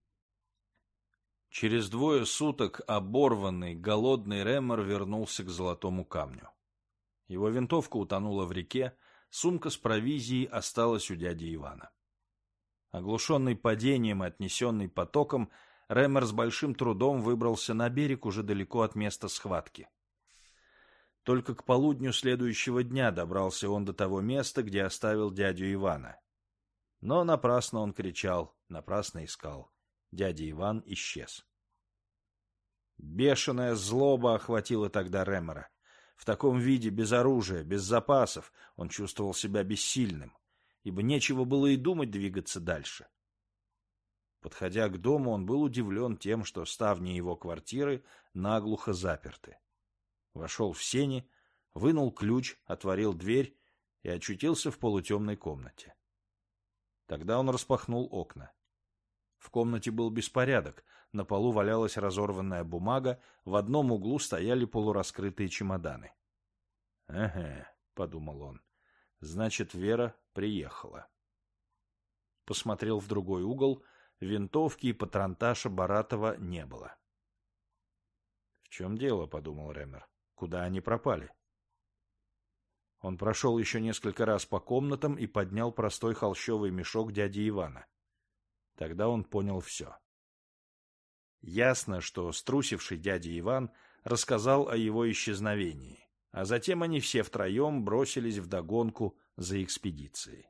Через двое суток оборванный, голодный Реммер вернулся к Золотому камню. Его винтовка утонула в реке, сумка с провизией осталась у дяди Ивана. Оглушенный падением и отнесенный потоком, Реммер с большим трудом выбрался на берег уже далеко от места схватки. Только к полудню следующего дня добрался он до того места, где оставил дядю Ивана. Но напрасно он кричал, напрасно искал. Дядя Иван исчез. Бешеная злоба охватила тогда Реммера. В таком виде, без оружия, без запасов, он чувствовал себя бессильным, ибо нечего было и думать двигаться дальше. Подходя к дому, он был удивлен тем, что ставни его квартиры наглухо заперты. Вошел в сени, вынул ключ, отворил дверь и очутился в полутемной комнате. Тогда он распахнул окна. В комнате был беспорядок, на полу валялась разорванная бумага, в одном углу стояли полураскрытые чемоданы. «Ага», — подумал он, — «значит, Вера приехала». Посмотрел в другой угол, винтовки и патронташа Баратова не было. «В чем дело?» — подумал Реммер. Куда они пропали? Он прошел еще несколько раз по комнатам и поднял простой холщовый мешок дяди Ивана. Тогда он понял все. Ясно, что струсивший дядя Иван рассказал о его исчезновении, а затем они все втроем бросились вдогонку за экспедицией.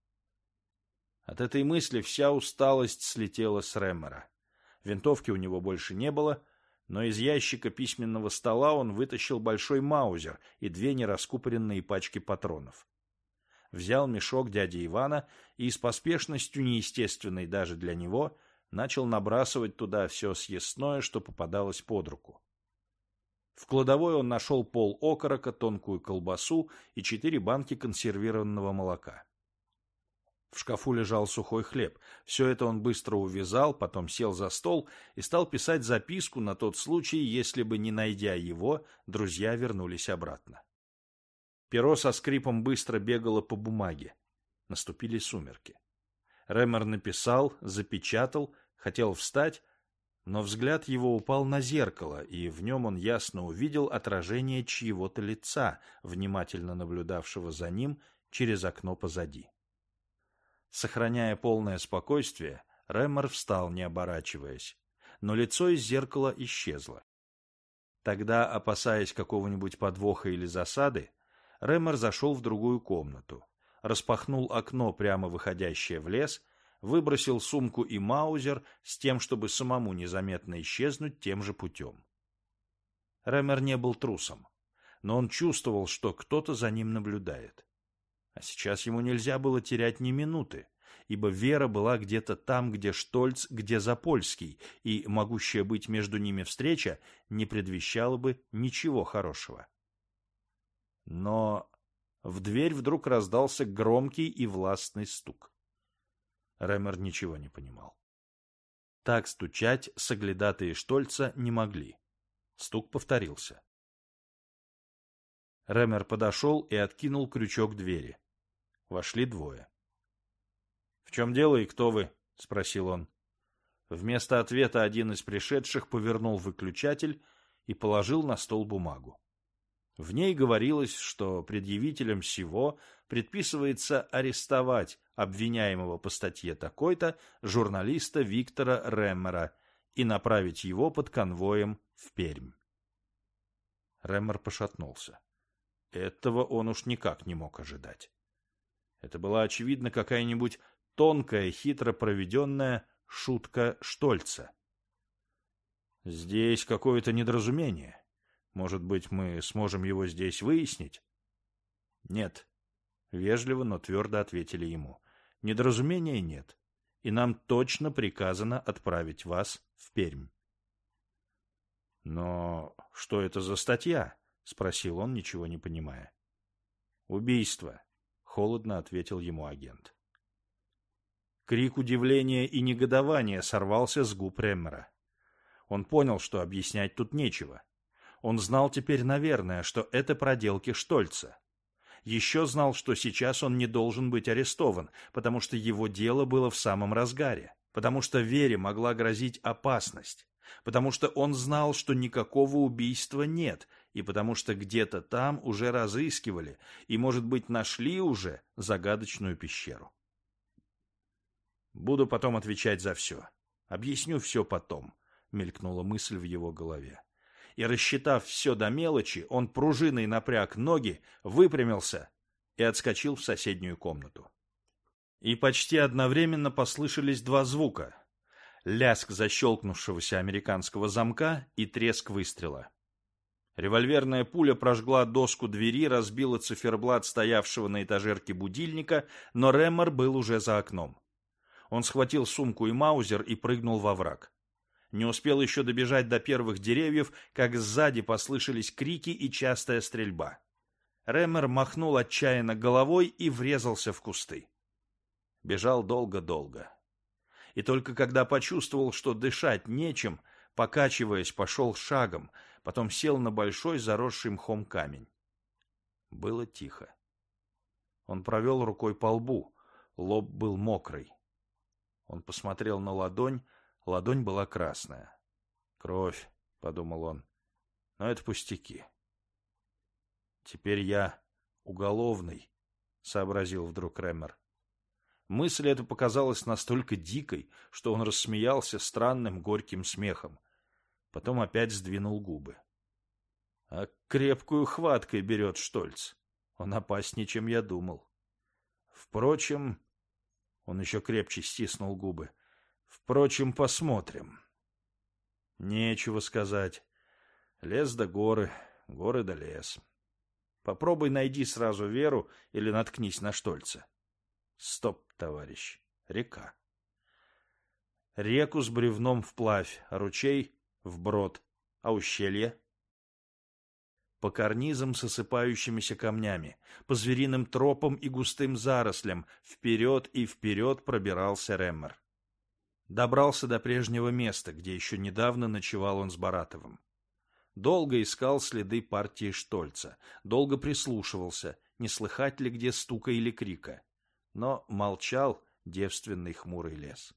От этой мысли вся усталость слетела с Реммера. Винтовки у него больше не было, но из ящика письменного стола он вытащил большой маузер и две нераскупоренные пачки патронов. Взял мешок дяди Ивана и с поспешностью, неестественной даже для него, начал набрасывать туда все съестное, что попадалось под руку. В кладовой он нашел пол окорока, тонкую колбасу и четыре банки консервированного молока. В шкафу лежал сухой хлеб. Все это он быстро увязал, потом сел за стол и стал писать записку на тот случай, если бы, не найдя его, друзья вернулись обратно. Перо со скрипом быстро бегало по бумаге. Наступили сумерки. Реммер написал, запечатал, хотел встать, но взгляд его упал на зеркало, и в нем он ясно увидел отражение чьего-то лица, внимательно наблюдавшего за ним через окно позади. Сохраняя полное спокойствие, Реммер встал, не оборачиваясь, но лицо из зеркала исчезло. Тогда, опасаясь какого-нибудь подвоха или засады, Реммер зашел в другую комнату, распахнул окно, прямо выходящее в лес, выбросил сумку и маузер с тем, чтобы самому незаметно исчезнуть тем же путем. Реммер не был трусом, но он чувствовал, что кто-то за ним наблюдает. А сейчас ему нельзя было терять ни минуты, ибо Вера была где-то там, где Штольц, где Запольский, и могущая быть между ними встреча не предвещала бы ничего хорошего. Но в дверь вдруг раздался громкий и властный стук. Реммер ничего не понимал. Так стучать соглядатые Штольца не могли. Стук повторился. Реммер подошел и откинул крючок двери. Вошли двое. — В чем дело и кто вы? — спросил он. Вместо ответа один из пришедших повернул выключатель и положил на стол бумагу. В ней говорилось, что предъявителям сего предписывается арестовать обвиняемого по статье такой-то журналиста Виктора Реммера и направить его под конвоем в Пермь. Реммер пошатнулся. Этого он уж никак не мог ожидать. Это была, очевидно, какая-нибудь тонкая, хитро проведенная шутка Штольца. Здесь какое-то недоразумение. Может быть, мы сможем его здесь выяснить? Нет. Вежливо, но твердо ответили ему. Недоразумения нет, и нам точно приказано отправить вас в Пермь. Но что это за статья? Спросил он, ничего не понимая. Убийство. Холодно ответил ему агент. Крик удивления и негодования сорвался с губ Реммера. Он понял, что объяснять тут нечего. Он знал теперь, наверное, что это проделки Штольца. Еще знал, что сейчас он не должен быть арестован, потому что его дело было в самом разгаре, потому что Вере могла грозить опасность, потому что он знал, что никакого убийства нет, и потому что где-то там уже разыскивали и, может быть, нашли уже загадочную пещеру. «Буду потом отвечать за все. Объясню все потом», — мелькнула мысль в его голове. И, рассчитав все до мелочи, он пружиной напряг ноги, выпрямился и отскочил в соседнюю комнату. И почти одновременно послышались два звука — лязг защелкнувшегося американского замка и треск выстрела. Револьверная пуля прожгла доску двери, разбила циферблат стоявшего на этажерке будильника, но Реммер был уже за окном. Он схватил сумку и маузер и прыгнул во враг. Не успел еще добежать до первых деревьев, как сзади послышались крики и частая стрельба. Реммер махнул отчаянно головой и врезался в кусты. Бежал долго-долго. И только когда почувствовал, что дышать нечем, покачиваясь, пошел шагом, потом сел на большой заросший мхом камень. Было тихо. Он провел рукой по лбу, лоб был мокрый. Он посмотрел на ладонь, ладонь была красная. «Кровь», — подумал он, — «но это пустяки. Теперь я уголовный, — сообразил вдруг Ремер. Мысль эта показалась настолько дикой, что он рассмеялся странным горьким смехом. Потом опять сдвинул губы. А крепкую хваткой берет Штольц. Он опаснее, чем я думал. Впрочем, он еще крепче стиснул губы. Впрочем, посмотрим. Нечего сказать. Лес да горы, горы да лес. Попробуй найди сразу Веру или наткнись на Штольца. Стоп, товарищ, река. Реку с бревном вплавь, а ручей вброд, а ущелье? По карнизам с осыпающимися камнями, по звериным тропам и густым зарослям вперед и вперед пробирался Реммер. Добрался до прежнего места, где еще недавно ночевал он с Баратовым. Долго искал следы партии Штольца, долго прислушивался, не слыхать ли где стука или крика. Но молчал девственный хмурый лес.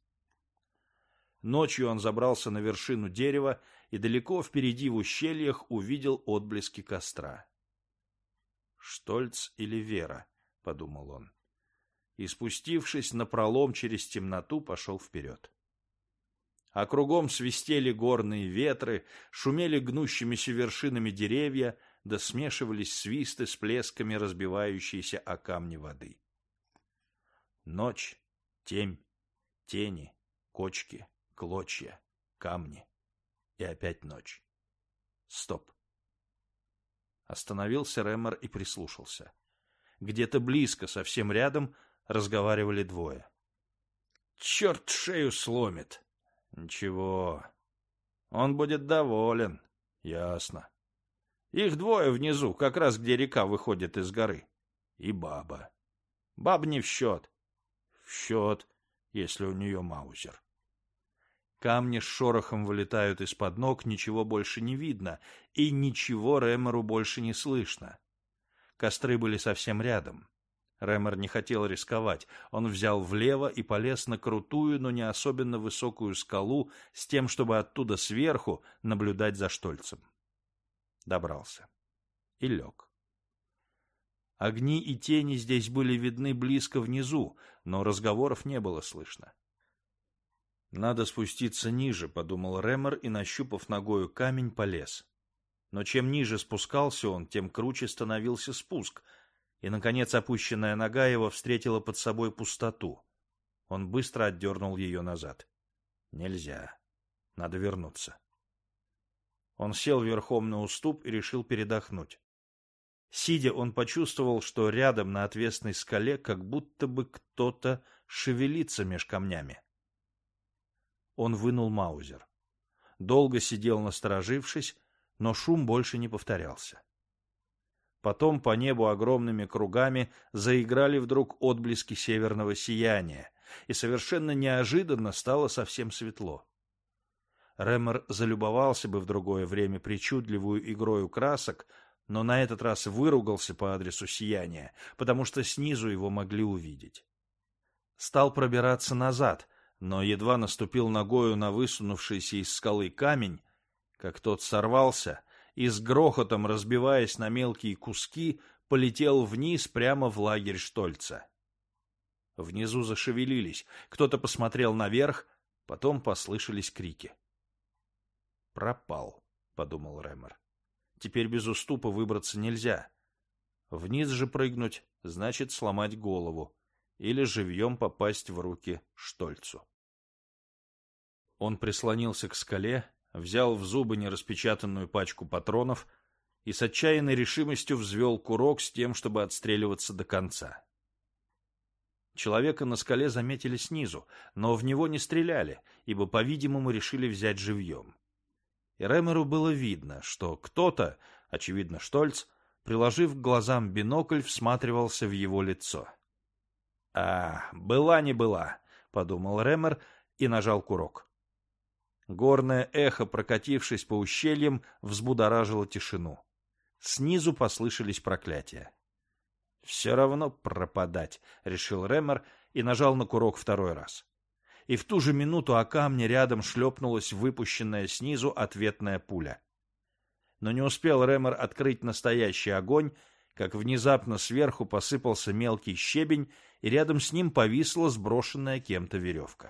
Ночью он забрался на вершину дерева и далеко впереди в ущельях увидел отблески костра. «Штольц или Вера?» — подумал он. И, спустившись напролом через темноту, пошел вперед. А кругом свистели горные ветры, шумели гнущимися вершинами деревья, да смешивались свисты с плесками разбивающейся о камни воды. Ночь, темь, тени, кочки, клочья, камни. И опять ночь. Стоп. Остановился Реммер и прислушался. Где-то близко, совсем рядом, разговаривали двое. «Черт шею сломит!» «Ничего. Он будет доволен. Ясно. Их двое внизу, как раз где река выходит из горы. И баба. Баб не в счет. В счет, если у нее маузер». Камни с шорохом вылетают из-под ног, ничего больше не видно, и ничего Реммеру больше не слышно. Костры были совсем рядом. Реммер не хотел рисковать. Он взял влево и полез на крутую, но не особенно высокую скалу с тем, чтобы оттуда сверху наблюдать за Штольцем. Добрался. И лег. Огни и тени здесь были видны близко внизу, но разговоров не было слышно. «Надо спуститься ниже», — подумал Реммер и, нащупав ногою камень, полез. Но чем ниже спускался он, тем круче становился спуск, и, наконец, опущенная нога его встретила под собой пустоту. Он быстро отдернул ее назад. Нельзя. Надо вернуться. Он сел верхом на уступ и решил передохнуть. Сидя, он почувствовал, что рядом на отвесной скале как будто бы кто-то шевелится меж камнями. Он вынул маузер. Долго сидел, насторожившись, но шум больше не повторялся. Потом по небу огромными кругами заиграли вдруг отблески северного сияния, и совершенно неожиданно стало совсем светло. Реммер залюбовался бы в другое время причудливую игрою красок, но на этот раз выругался по адресу сияния, потому что снизу его могли увидеть. Стал пробираться назад, но едва наступил ногою на высунувшийся из скалы камень, как тот сорвался и с грохотом, разбиваясь на мелкие куски, полетел вниз прямо в лагерь Штольца. Внизу зашевелились, кто-то посмотрел наверх, потом послышались крики. «Пропал», — подумал Реммер. «Теперь без уступа выбраться нельзя. Вниз же прыгнуть значит сломать голову или живьем попасть в руки Штольцу». Он прислонился к скале, взял в зубы нераспечатанную пачку патронов и с отчаянной решимостью взвел курок с тем, чтобы отстреливаться до конца. Человека на скале заметили снизу, но в него не стреляли, ибо, по-видимому, решили взять живьем. И Реммеру было видно, что кто-то, очевидно Штольц, приложив к глазам бинокль, всматривался в его лицо. «А, была не была», — подумал Реммер и нажал курок. Горное эхо, прокатившись по ущельям, взбудоражило тишину. Снизу послышались проклятия. «Все равно пропадать», — решил Реммер и нажал на курок второй раз. И в ту же минуту о камни рядом шлепнулась выпущенная снизу ответная пуля. Но не успел Реммер открыть настоящий огонь, как внезапно сверху посыпался мелкий щебень, и рядом с ним повисла сброшенная кем-то веревка.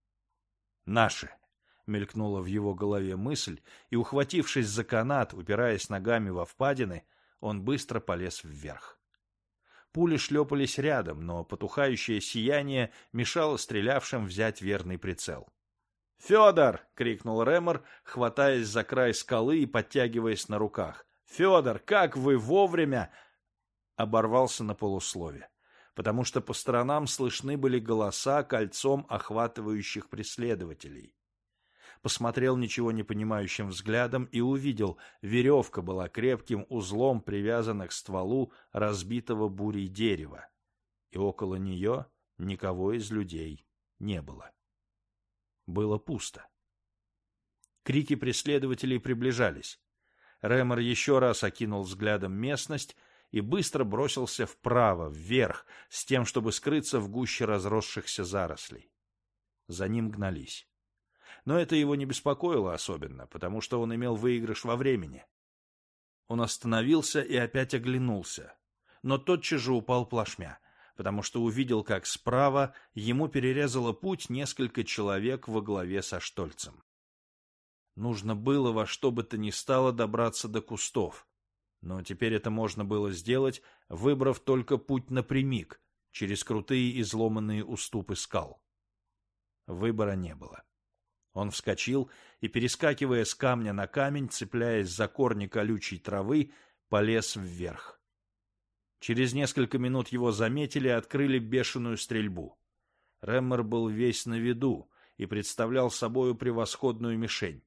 «Наши!» — мелькнула в его голове мысль, и, ухватившись за канат, упираясь ногами во впадины, он быстро полез вверх. Пули шлепались рядом, но потухающее сияние мешало стрелявшим взять верный прицел. «Федор!» — крикнул Ремер, хватаясь за край скалы и подтягиваясь на руках. «Федор, как вы вовремя!» Оборвался на полуслове, потому что по сторонам слышны были голоса кольцом охватывающих преследователей. Посмотрел ничего не понимающим взглядом и увидел, веревка была крепким узлом привязана к стволу разбитого бурей дерева, и около нее никого из людей не было. Было пусто. Крики преследователей приближались. Ремер еще раз окинул взглядом местность и быстро бросился вправо, вверх, с тем, чтобы скрыться в гуще разросшихся зарослей. За ним гнались. Но это его не беспокоило особенно, потому что он имел выигрыш во времени. Он остановился и опять оглянулся, но тотчас же упал плашмя, потому что увидел, как справа ему перерезало путь несколько человек во главе со Штольцем. Нужно было во что бы то ни стало добраться до кустов, но теперь это можно было сделать, выбрав только путь напрямик, через крутые изломанные уступы скал. Выбора не было. Он вскочил и, перескакивая с камня на камень, цепляясь за корни колючей травы, полез вверх. Через несколько минут его заметили и открыли бешеную стрельбу. Ремер был весь на виду и представлял собою превосходную мишень.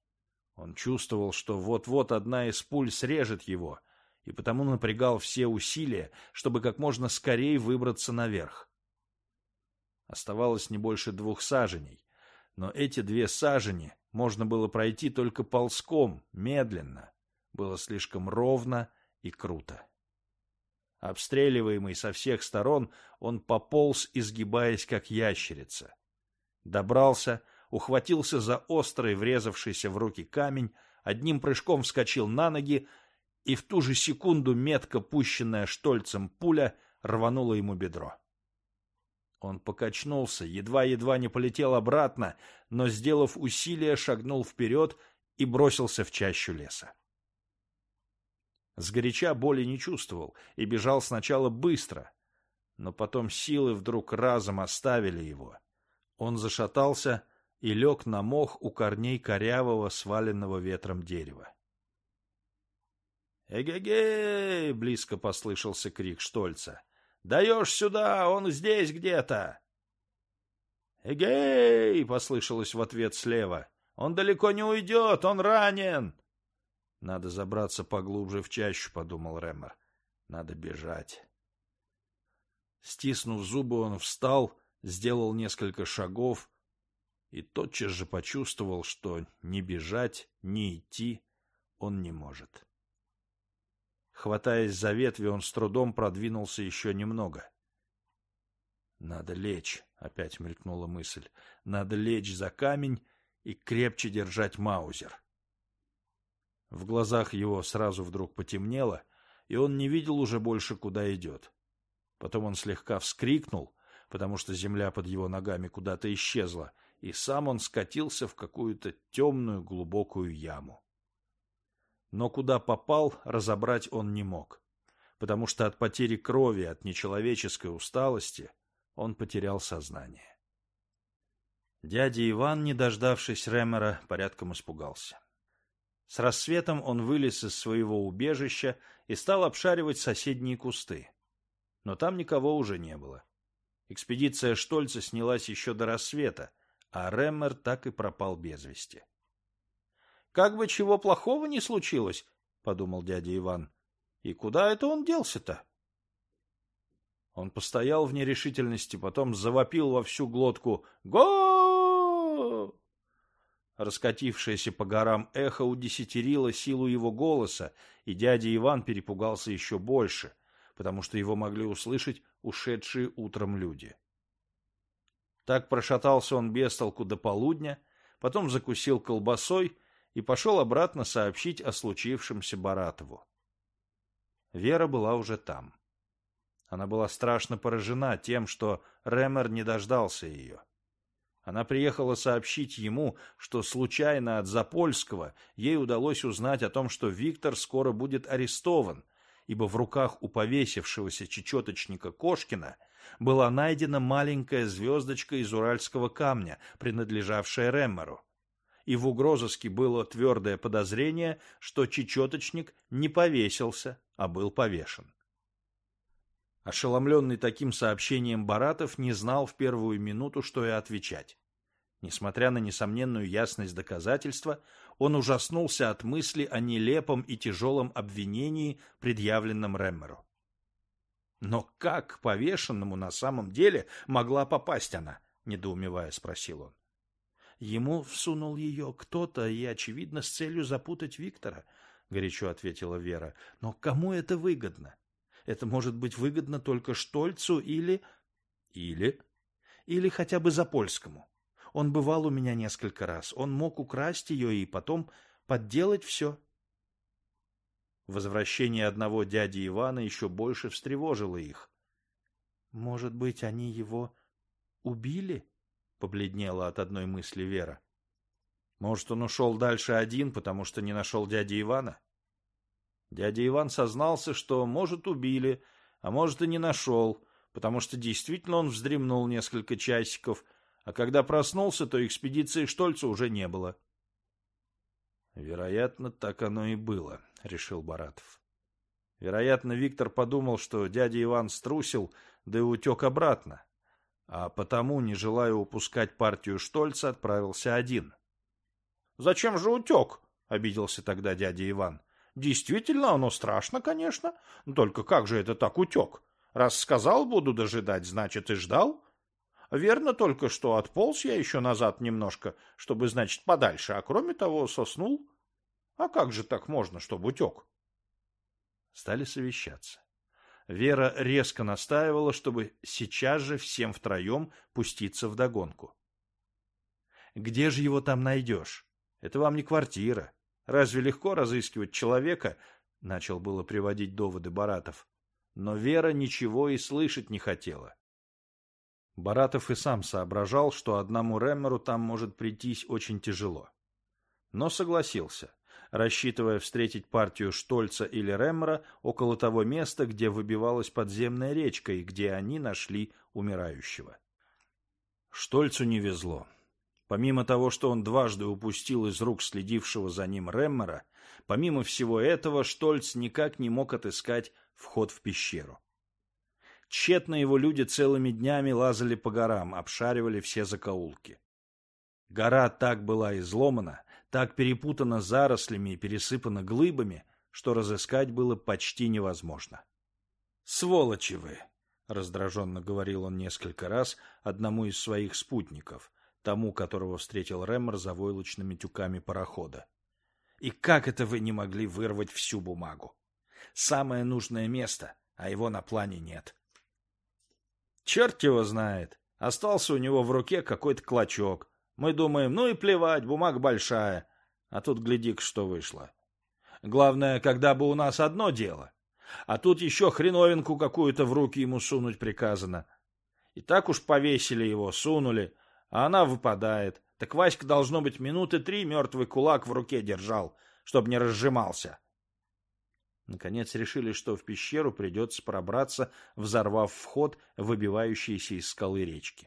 Он чувствовал, что вот-вот одна из пуль срежет его, и потому напрягал все усилия, чтобы как можно скорее выбраться наверх. Оставалось не больше двух саженей, но эти две сажени можно было пройти только ползком, медленно. Было слишком ровно и круто. Обстреливаемый со всех сторон, он пополз, изгибаясь, как ящерица. Добрался, ухватился за острый, врезавшийся в руки камень, одним прыжком вскочил на ноги, и в ту же секунду метко пущенная Штольцем пуля рванула ему бедро. Он покачнулся, едва-едва не полетел обратно, но, сделав усилие, шагнул вперед и бросился в чащу леса. Сгоряча боли не чувствовал и бежал сначала быстро, но потом силы вдруг разом оставили его. Он зашатался и лег на мох у корней корявого, сваленного ветром дерева. «Эгегей!» — близко послышался крик Штольца. «Даешь сюда, он здесь где-то!» «Эгей!» — послышалось в ответ слева. «Он далеко не уйдет, он ранен!» «Надо забраться поглубже в чащу», — подумал Ремер. «Надо бежать». Стиснув зубы, он встал, сделал несколько шагов и тотчас же почувствовал, что ни бежать, ни идти он не может. Хватаясь за ветви, он с трудом продвинулся еще немного. «Надо лечь», — опять мелькнула мысль. «Надо лечь за камень и крепче держать маузер». В глазах его сразу вдруг потемнело, и он не видел уже больше, куда идет. Потом он слегка вскрикнул, потому что земля под его ногами куда-то исчезла, и сам он скатился в какую-то темную глубокую яму. Но куда попал, разобрать он не мог, потому что от потери крови, от нечеловеческой усталости, он потерял сознание. Дядя Иван, не дождавшись Ремера, порядком испугался. С рассветом он вылез из своего убежища и стал обшаривать соседние кусты. Но там никого уже не было. Экспедиция Штольца снялась еще до рассвета, а Ремер так и пропал без вести. «Как бы чего плохого не случилось, — подумал дядя Иван, — и куда это он делся-то?» Он постоял в нерешительности, потом завопил во всю глотку «Го!». Раскатившееся по горам эхо удесятерило силу его голоса, и дядя Иван перепугался еще больше, потому что его могли услышать ушедшие утром люди. Так прошатался он без толку до полудня, потом закусил колбасой и пошел обратно сообщить о случившемся Баратову. Вера была уже там. Она была страшно поражена тем, что Ремер не дождался ее. Она приехала сообщить ему, что случайно от Запольского ей удалось узнать о том, что Виктор скоро будет арестован, ибо в руках у повесившегося чечеточника Кошкина была найдена маленькая звездочка из уральского камня, принадлежавшая Ремеру. И в угрозыске было твердое подозрение, что чечеточник не повесился, а был повешен. Ошеломленный таким сообщением Баратов не знал в первую минуту, что и отвечать. Несмотря на несомненную ясность доказательства, он ужаснулся от мысли о нелепом и тяжелом обвинении, предъявленном Ремеру. «Но как к повешенному на самом деле могла попасть она?» — недоумевая спросил он. «Ему всунул ее кто-то, и, очевидно, с целью запутать Виктора», — горячо ответила Вера. «Но кому это выгодно? Это может быть выгодно только Штольцу или... Или? Или хотя бы Запольскому. Он бывал у меня несколько раз. Он мог украсть ее и потом подделать все». Возвращение одного дяди Ивана еще больше встревожило их. «Может быть, они его убили?» — побледнела от одной мысли Вера. «Может, он ушел дальше один, потому что не нашел дяди Ивана?» Дядя Иван сознался, что, может, убили, а может, и не нашел, потому что действительно он вздремнул несколько часиков, а когда проснулся, то экспедиции Штольца уже не было. «Вероятно, так оно и было», — решил Баратов. Вероятно, Виктор подумал, что дядя Иван струсил, да и утек обратно, а потому, не желая упускать партию Штольца, отправился один. «Зачем же утек?» — обиделся тогда дядя Иван. «Действительно, оно страшно, конечно. Только как же это так утек? Раз сказал, буду дожидать, значит, и ждал. Верно только, что отполз я еще назад немножко, чтобы, значит, подальше, а кроме того, соснул. А как же так можно, чтобы утек?» Стали совещаться. Вера резко настаивала, чтобы сейчас же всем втроем пуститься вдогонку. «Где же его там найдешь? Это вам не квартира. Разве легко разыскивать человека?» — начал было приводить доводы Баратов. Но Вера ничего и слышать не хотела. Баратов и сам соображал, что одному Ремеру там может прийтись очень тяжело. Но согласился, рассчитывая встретить партию Штольца или Ремера около того места, где выбивалась подземная речка и где они нашли умирающего. Штольцу не везло. Помимо того, что он дважды упустил из рук следившего за ним Реммера, помимо всего этого Штольц никак не мог отыскать вход в пещеру. Тщетно его люди целыми днями лазали по горам, обшаривали все закоулки. Гора так была изломана, так перепутана зарослями и пересыпана глыбами, что разыскать было почти невозможно. «Сволочи вы!» — раздраженно говорил он несколько раз одному из своих спутников, тому, которого встретил Реммер за войлочными тюками парохода. «И как это вы не могли вырвать всю бумагу? Самое нужное место, а его на плане нет». «Черт его знает. Остался у него в руке какой-то клочок. Мы думаем, ну и плевать, бумага большая. А тут гляди-ка, что вышло. Главное, когда бы у нас одно дело. А тут еще хреновинку какую-то в руки ему сунуть приказано. И так уж повесили его, сунули, а она выпадает. Так Васька, должно быть, минуты три мертвый кулак в руке держал, чтобы не разжимался». Наконец решили, что в пещеру придется пробраться, взорвав вход, выбивающийся из скалы речки.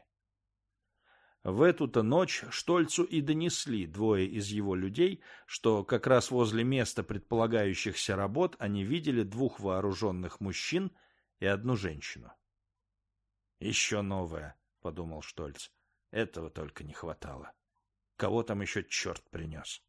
В эту-то ночь Штольцу и донесли двое из его людей, что как раз возле места предполагающихся работ они видели двух вооруженных мужчин и одну женщину. «Еще новое», — подумал Штольц, — «этого только не хватало. Кого там еще черт принес?»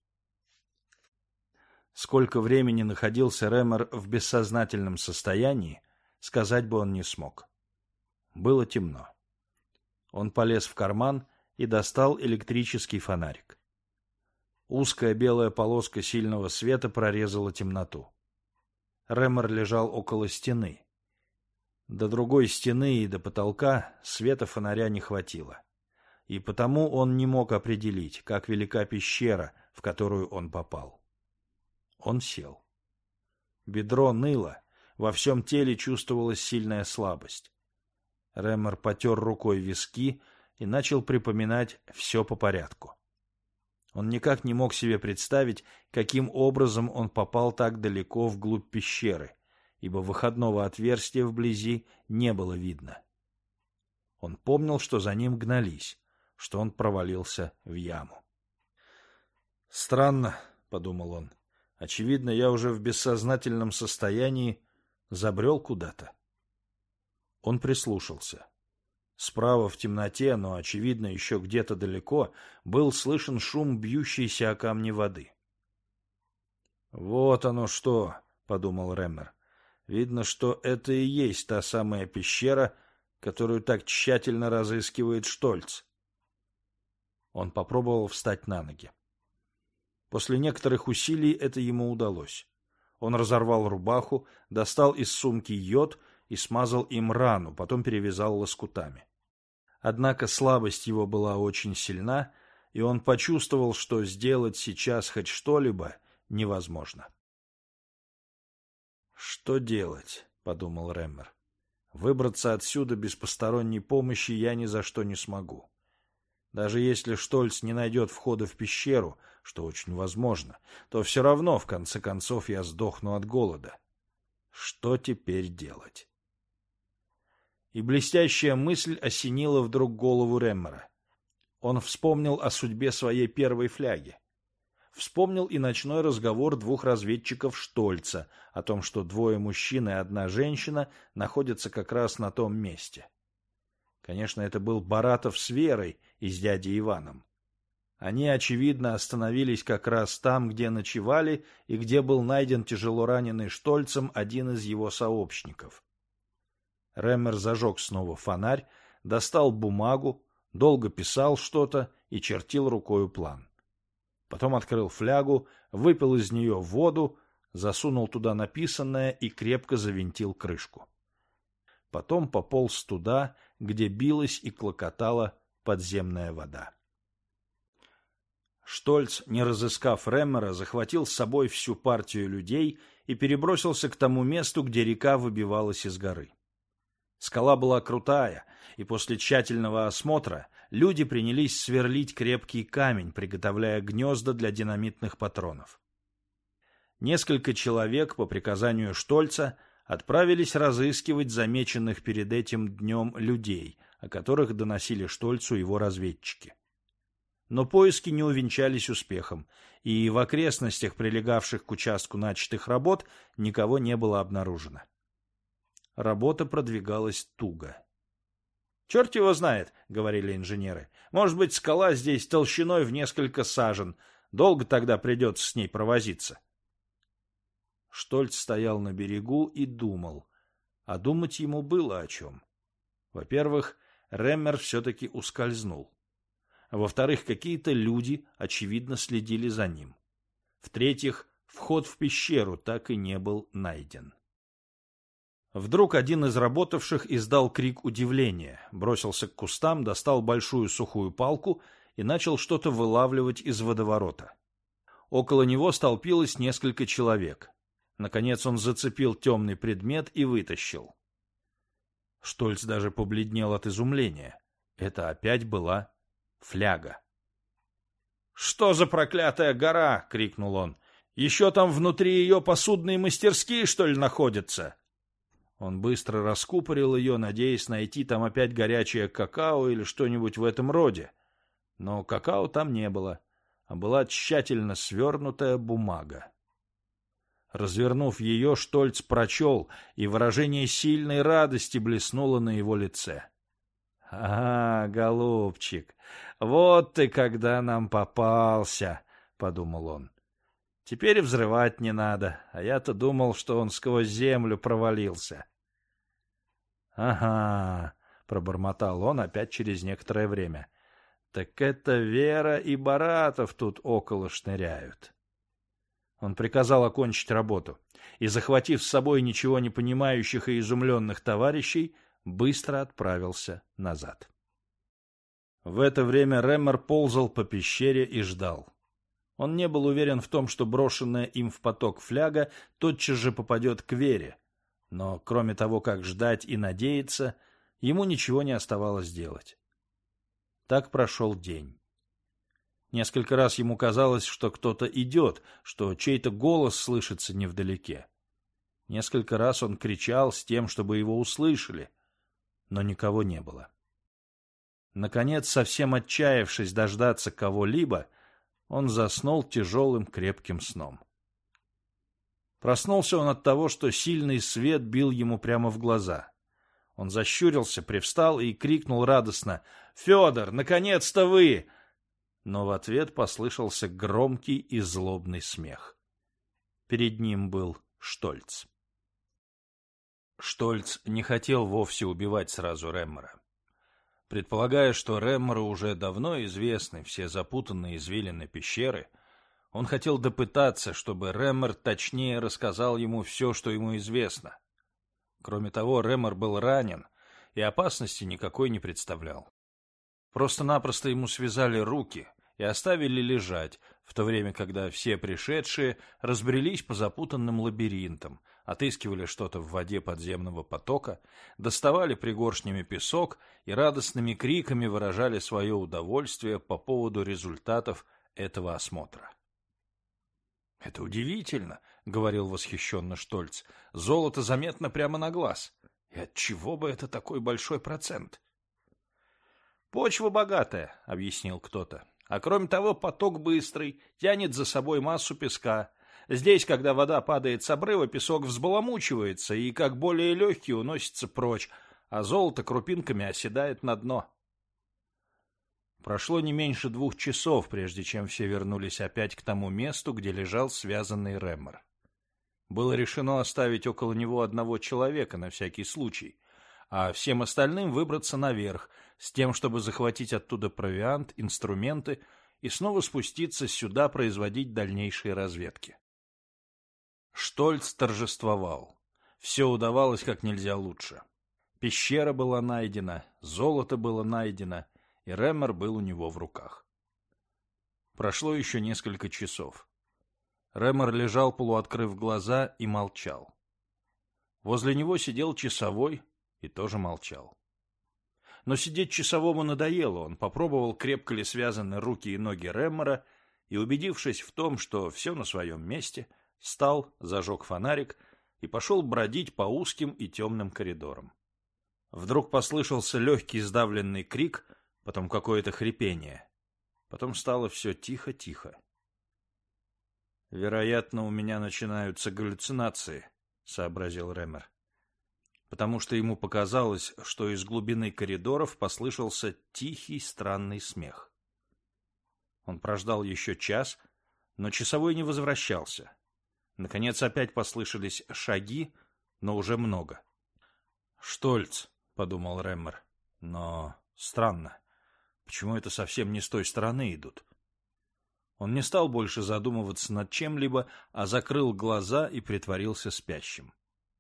Сколько времени находился Реммер в бессознательном состоянии, сказать бы он не смог. Было темно. Он полез в карман и достал электрический фонарик. Узкая белая полоска сильного света прорезала темноту. Реммер лежал около стены. До другой стены и до потолка света фонаря не хватило, и потому он не мог определить, как велика пещера, в которую он попал. Он сел. Бедро ныло, Во всем теле чувствовалась сильная слабость. Реммер потер рукой виски и начал припоминать все по порядку. Он никак не мог себе представить, каким образом он попал так далеко вглубь пещеры, ибо выходного отверстия вблизи не было видно. Он помнил, что за ним гнались, что он провалился в яму. «Странно», — подумал он, — «очевидно, я уже в бессознательном состоянии забрел куда-то». Он прислушался. Справа в темноте, но, очевидно, еще где-то далеко, был слышен шум бьющейся о камни воды. «Вот оно что», — подумал Реммер. «Видно, что это и есть та самая пещера, которую так тщательно разыскивает Штольц». Он попробовал встать на ноги. После некоторых усилий это ему удалось. Он разорвал рубаху, достал из сумки йод и смазал им рану, потом перевязал лоскутами. Однако слабость его была очень сильна, и он почувствовал, что сделать сейчас хоть что-либо невозможно. «Что делать?» — подумал Реммер. «Выбраться отсюда без посторонней помощи я ни за что не смогу. Даже если Штольц не найдет входа в пещеру, что очень возможно, то все равно, в конце концов, я сдохну от голода. Что теперь делать?» И блестящая мысль осенила вдруг голову Реммера. Он вспомнил о судьбе своей первой фляги. Вспомнил и ночной разговор двух разведчиков Штольца о том, что двое мужчин и одна женщина находятся как раз на том месте. Конечно, это был Баратов с Верой и с дядей Иваном. Они, очевидно, остановились как раз там, где ночевали и где был найден тяжело раненый Штольцем один из его сообщников. Реммер зажег снова фонарь, достал бумагу, долго писал что-то и чертил рукою план. Потом открыл флягу, выпил из нее воду, засунул туда написанное и крепко завинтил крышку. Потом пополз туда, где билась и клокотала подземная вода. Штольц, не разыскав Реммера, захватил с собой всю партию людей и перебросился к тому месту, где река выбивалась из горы. Скала была крутая, и после тщательного осмотра люди принялись сверлить крепкий камень, приготовляя гнезда для динамитных патронов. Несколько человек по приказанию Штольца отправились разыскивать замеченных перед этим днем людей, о которых доносили Штольцу его разведчики. Но поиски не увенчались успехом, и в окрестностях, прилегавших к участку начатых работ, никого не было обнаружено. Работа продвигалась туго. «Черт его знает», — говорили инженеры. «Может быть, скала здесь толщиной в несколько сажен. Долго тогда придется с ней провозиться». Штольц стоял на берегу и думал. А думать ему было о чем. Во-первых, Реммер все-таки ускользнул. Во-вторых, какие-то люди, очевидно, следили за ним. В-третьих, вход в пещеру так и не был найден. Вдруг один из работавших издал крик удивления, бросился к кустам, достал большую сухую палку и начал что-то вылавливать из водоворота. Около него столпилось несколько человек. Наконец он зацепил темный предмет и вытащил. Штольц даже побледнел от изумления. Это опять была фляга. «Что за проклятая гора?» — крикнул он. «Еще там внутри ее посудные мастерские, что ли, находятся?» Он быстро раскупорил ее, надеясь найти там опять горячее какао или что-нибудь в этом роде. Но какао там не было, а была тщательно свернутая бумага. Развернув ее, Штольц прочел, и выражение сильной радости блеснуло на его лице. — А, голубчик, вот ты когда нам попался, — подумал он. — Теперь взрывать не надо, а я-то думал, что он сквозь землю провалился. — Ага, — пробормотал он опять через некоторое время. — Так это Вера и Баратов тут около шныряют. Он приказал окончить работу и, захватив с собой ничего не понимающих и изумленных товарищей, быстро отправился назад. В это время Реммер ползал по пещере и ждал. Он не был уверен в том, что брошенная им в поток фляга тотчас же попадет к Вере. Но кроме того, как ждать и надеяться, ему ничего не оставалось делать. Так прошел день. Несколько раз ему казалось, что кто-то идет, что чей-то голос слышится невдалеке. Несколько раз он кричал с тем, чтобы его услышали, но никого не было. Наконец, совсем отчаявшись дождаться кого-либо, он заснул тяжелым крепким сном. Проснулся он от того, что сильный свет бил ему прямо в глаза. Он защурился, привстал и крикнул радостно: «Федор, наконец-то вы!» Но в ответ послышался громкий и злобный смех. Перед ним был Штольц. Штольц не хотел вовсе убивать сразу Реммера. Предполагая, что Реммеру уже давно известны все запутанные извилины пещеры, он хотел допытаться, чтобы Реммер точнее рассказал ему все, что ему известно. Кроме того, Реммер был ранен и опасности никакой не представлял. Просто-напросто ему связали руки и оставили лежать, в то время, когда все пришедшие разбрелись по запутанным лабиринтам, отыскивали что-то в воде подземного потока, доставали пригоршнями песок и радостными криками выражали свое удовольствие по поводу результатов этого осмотра. «Это удивительно», — говорил восхищенно Штольц. «Золото заметно прямо на глаз. И отчего бы это такой большой процент?» «Почва богатая», — объяснил кто-то. «А кроме того, поток быстрый, тянет за собой массу песка. Здесь, когда вода падает с обрыва, песок взбаламучивается и, как более легкий, уносится прочь, а золото крупинками оседает на дно». Прошло не меньше двух часов, прежде чем все вернулись опять к тому месту, где лежал связанный Реммер. Было решено оставить около него одного человека на всякий случай, а всем остальным выбраться наверх, с тем, чтобы захватить оттуда провиант, инструменты и снова спуститься сюда производить дальнейшие разведки. Штольц торжествовал. Все удавалось как нельзя лучше. Пещера была найдена, золото было найдено, и Реммер был у него в руках. Прошло еще несколько часов. Реммер лежал, полуоткрыв глаза, и молчал. Возле него сидел часовой и тоже молчал. Но сидеть часовому надоело, он попробовал, крепко ли связаны руки и ноги Реммера, и, убедившись в том, что все на своем месте, встал, зажег фонарик и пошел бродить по узким и темным коридорам. Вдруг послышался легкий сдавленный крик, потом какое-то хрипение. Потом стало все тихо-тихо. «Вероятно, у меня начинаются галлюцинации», — сообразил Реммер. Потому что ему показалось, что из глубины коридоров послышался тихий странный смех. Он прождал еще час, но часовой не возвращался. Наконец опять послышались шаги, но уже много. «Штольц», — подумал Реммер, — «но странно. Почему это совсем не с той стороны идут?» Он не стал больше задумываться над чем-либо, а закрыл глаза и притворился спящим.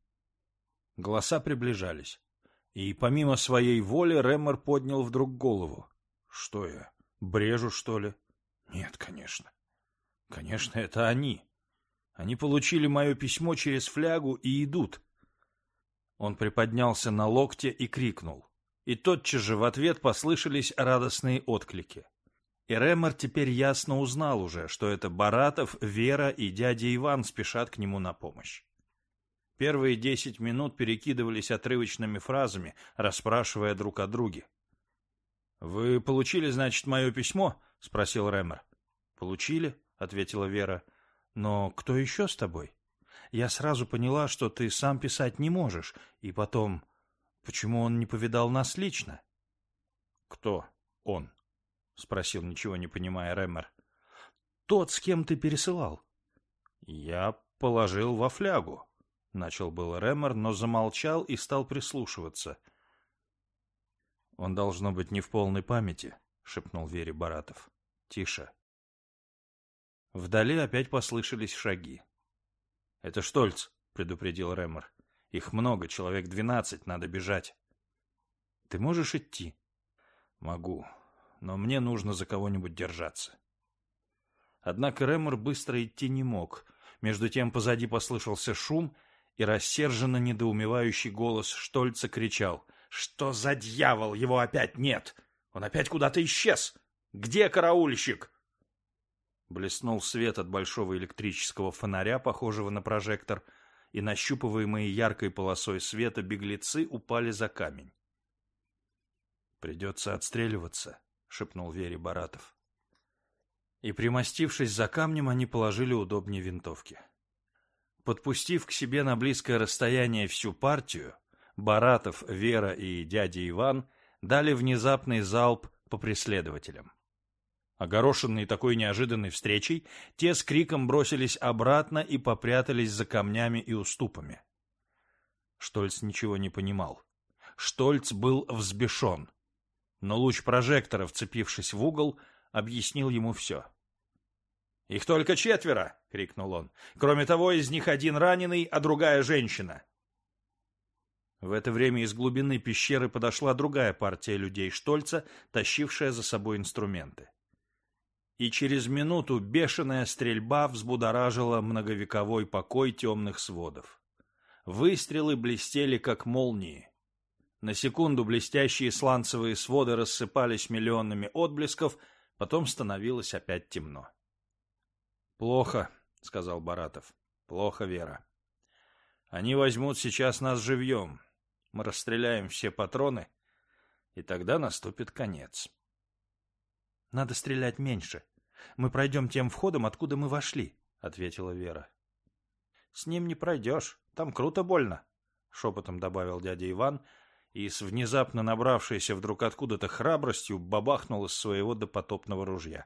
Голоса приближались, и помимо своей воли Реммер поднял вдруг голову. «Что я, брежу, что ли?» «Нет, конечно. Конечно, это они. Они получили мое письмо через флягу и идут». Он приподнялся на локте и крикнул. И тотчас же в ответ послышались радостные отклики. И Реммер теперь ясно узнал уже, что это Баратов, Вера и дядя Иван спешат к нему на помощь. Первые десять минут перекидывались отрывочными фразами, расспрашивая друг о друге. «Вы получили, значит, мое письмо?» — спросил Реммер. «Получили», — ответила Вера. «Но кто еще с тобой? Я сразу поняла, что ты сам писать не можешь. И потом, почему он не повидал нас лично?» «Кто он?» — спросил, ничего не понимая, Реммер. «Тот, с кем ты пересылал». «Я положил во флягу», — начал был Реммер, но замолчал и стал прислушиваться. «Он, должно быть, не в полной памяти», — шепнул Вере Баратов. «Тише». Вдали опять послышались шаги. «Это Штольц», — предупредил Реммер. «Их много, человек двенадцать, надо бежать». «Ты можешь идти?» «Могу, но мне нужно за кого-нибудь держаться». Однако Реммер быстро идти не мог. Между тем позади послышался шум, и рассерженно недоумевающий голос Штольца кричал: «Что за дьявол? Его опять нет! Он опять куда-то исчез! Где караульщик?» Блеснул свет от большого электрического фонаря, похожего на прожектор, и нащупываемые яркой полосой света беглецы упали за камень. «Придется отстреливаться», — шепнул Вере Баратов. И, примостившись за камнем, они положили удобнее винтовки. Подпустив к себе на близкое расстояние всю партию, Баратов, Вера и дядя Иван дали внезапный залп по преследователям. Огорошенные такой неожиданной встречей, те с криком бросились обратно и попрятались за камнями и уступами. Штольц ничего не понимал. Штольц был взбешен. Но луч прожектора, вцепившись в угол, объяснил ему все. «Их только четверо!» — крикнул он. «Кроме того, из них один раненый, а другая женщина». В это время из глубины пещеры подошла другая партия людей Штольца, тащившая за собой инструменты. И через минуту бешеная стрельба взбудоражила многовековой покой темных сводов. Выстрелы блестели, как молнии. На секунду блестящие сланцевые своды рассыпались миллионами отблесков, потом становилось опять темно. «Плохо», — сказал Баратов. «Плохо, Вера. Они возьмут сейчас нас живьем. Мы расстреляем все патроны, и тогда наступит конец». «Надо стрелять меньше. Мы пройдем тем входом, откуда мы вошли», — ответила Вера. «С ним не пройдешь. Там круто больно», — шепотом добавил дядя Иван, и с внезапно набравшейся вдруг откуда-то храбростью бабахнул из своего допотопного ружья.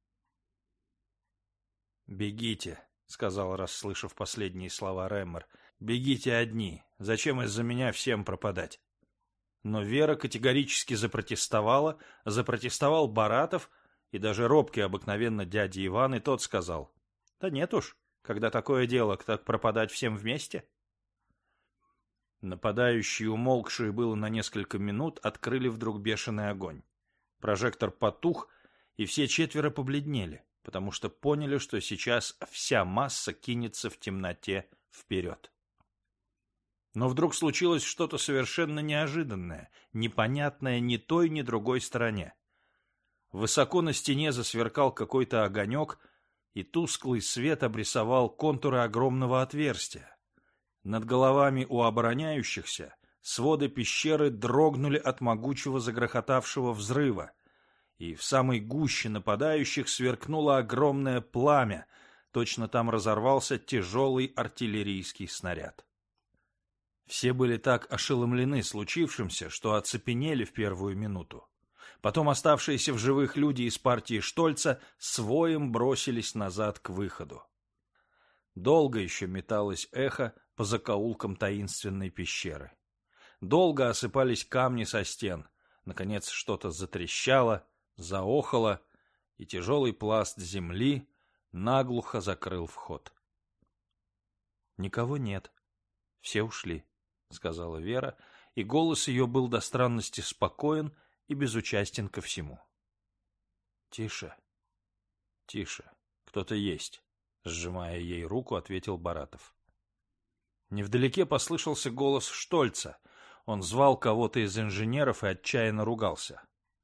«Бегите», — сказал, расслышав последние слова Реммер. «Бегите одни. Зачем из-за меня всем пропадать?» Но Вера категорически запротестовала, запротестовал Баратов, и даже робкий обыкновенно дядя Иван, и тот сказал: «Да нет уж, когда такое дело, так пропадать всем вместе». Нападающие, умолкшие было на несколько минут, открыли вдруг бешеный огонь. Прожектор потух, и все четверо побледнели, потому что поняли, что сейчас вся масса кинется в темноте вперед. Но вдруг случилось что-то совершенно неожиданное, непонятное ни той, ни другой стороне. Высоко на стене засверкал какой-то огонек, и тусклый свет обрисовал контуры огромного отверстия. Над головами у обороняющихся своды пещеры дрогнули от могучего загрохотавшего взрыва, и в самой гуще нападающих сверкнуло огромное пламя, точно там разорвался тяжелый артиллерийский снаряд. Все были так ошеломлены случившимся, что оцепенели в первую минуту. Потом оставшиеся в живых люди из партии Штольца с воем бросились назад к выходу. Долго еще металось эхо по закоулкам таинственной пещеры. Долго осыпались камни со стен. Наконец что-то затрещало, заохало, и тяжелый пласт земли наглухо закрыл вход. «Никого нет. Все ушли», — сказала Вера, и голос ее был до странности спокоен и безучастен ко всему. «Тише, тише, кто-то есть», — сжимая ей руку, ответил Баратов. Невдалеке послышался голос Штольца. Он звал кого-то из инженеров и отчаянно ругался.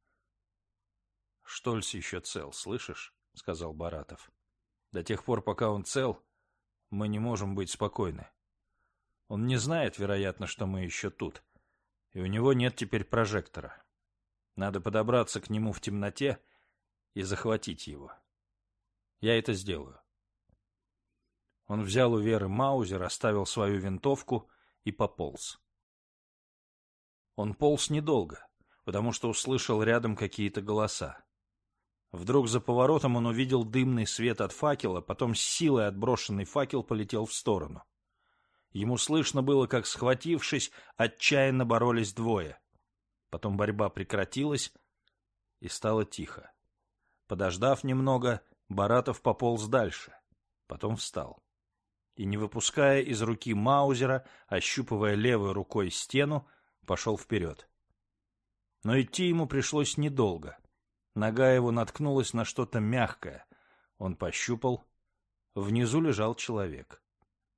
«Штольц еще цел, слышишь?» — сказал Баратов. «До тех пор, пока он цел, мы не можем быть спокойны. Он не знает, вероятно, что мы еще тут, и у него нет теперь прожектора. Надо подобраться к нему в темноте и захватить его. Я это сделаю». Он взял у Веры маузер, оставил свою винтовку и пополз. Он полз недолго, потому что услышал рядом какие-то голоса. Вдруг за поворотом он увидел дымный свет от факела, потом с силой отброшенный факел полетел в сторону. Ему слышно было, как, схватившись, отчаянно боролись двое. Потом борьба прекратилась, и стало тихо. Подождав немного, Баратов пополз дальше, потом встал. И, не выпуская из руки маузера, ощупывая левой рукой стену, пошел вперед. Но идти ему пришлось недолго. Нога его наткнулась на что-то мягкое. Он пощупал. Внизу лежал человек.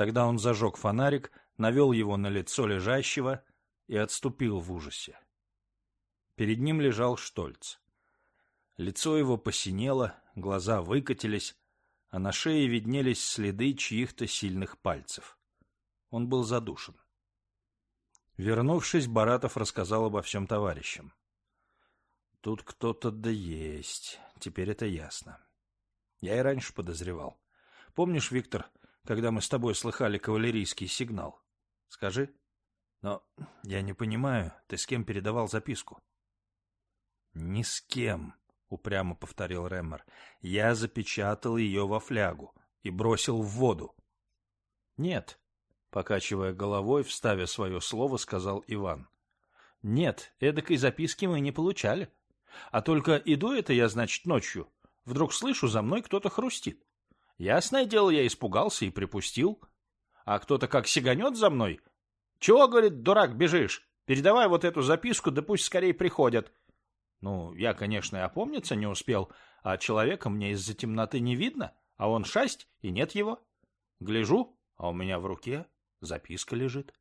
Тогда он зажег фонарик, навел его на лицо лежащего и отступил в ужасе. Перед ним лежал Штольц. Лицо его посинело, глаза выкатились, а на шее виднелись следы чьих-то сильных пальцев. Он был задушен. Вернувшись, Баратов рассказал обо всем товарищам. Тут кто-то да есть, теперь это ясно. Я и раньше подозревал. Помнишь, Виктор, когда мы с тобой слыхали кавалерийский сигнал? Скажи. Но я не понимаю, ты с кем передавал записку? Ни с кем, упрямо повторил Реммер. Я запечатал ее во флягу и бросил в воду. Нет, покачивая головой, вставя свое слово, сказал Иван. Нет, эдакой записки мы не получали. А только иду это я, значит, ночью. Вдруг слышу, за мной кто-то хрустит. Ясное дело, я испугался и припустил. А кто-то как сиганет за мной. Чего, говорит, дурак, бежишь? Передавай вот эту записку, да пусть скорее приходят. Ну, я, конечно, и опомниться не успел, а человека мне из-за темноты не видно, а он шасть, и нет его. Гляжу, а у меня в руке записка лежит.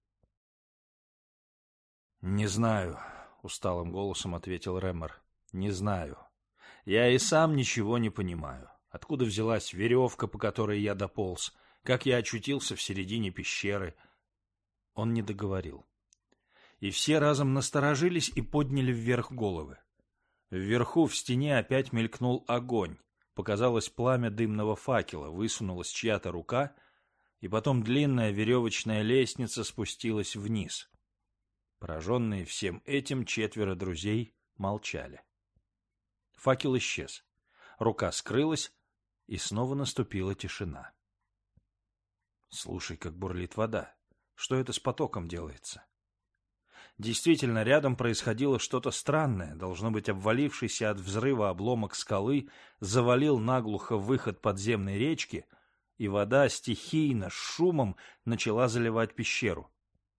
Не знаю, усталым голосом ответил Реммер. Не знаю. Я и сам ничего не понимаю. Откуда взялась веревка, по которой я дополз? Как я очутился в середине пещеры? Он не договорил. И все разом насторожились и подняли вверх головы. Вверху в стене опять мелькнул огонь. Показалось пламя дымного факела, высунулась чья-то рука, и потом длинная веревочная лестница спустилась вниз. Пораженные всем этим, четверо друзей молчали. Факел исчез. Рука скрылась, и снова наступила тишина. Слушай, как бурлит вода. Что это с потоком делается? Действительно, рядом происходило что-то странное. Должно быть, обвалившийся от взрыва обломок скалы завалил наглухо выход подземной речки, и вода стихийно, с шумом начала заливать пещеру.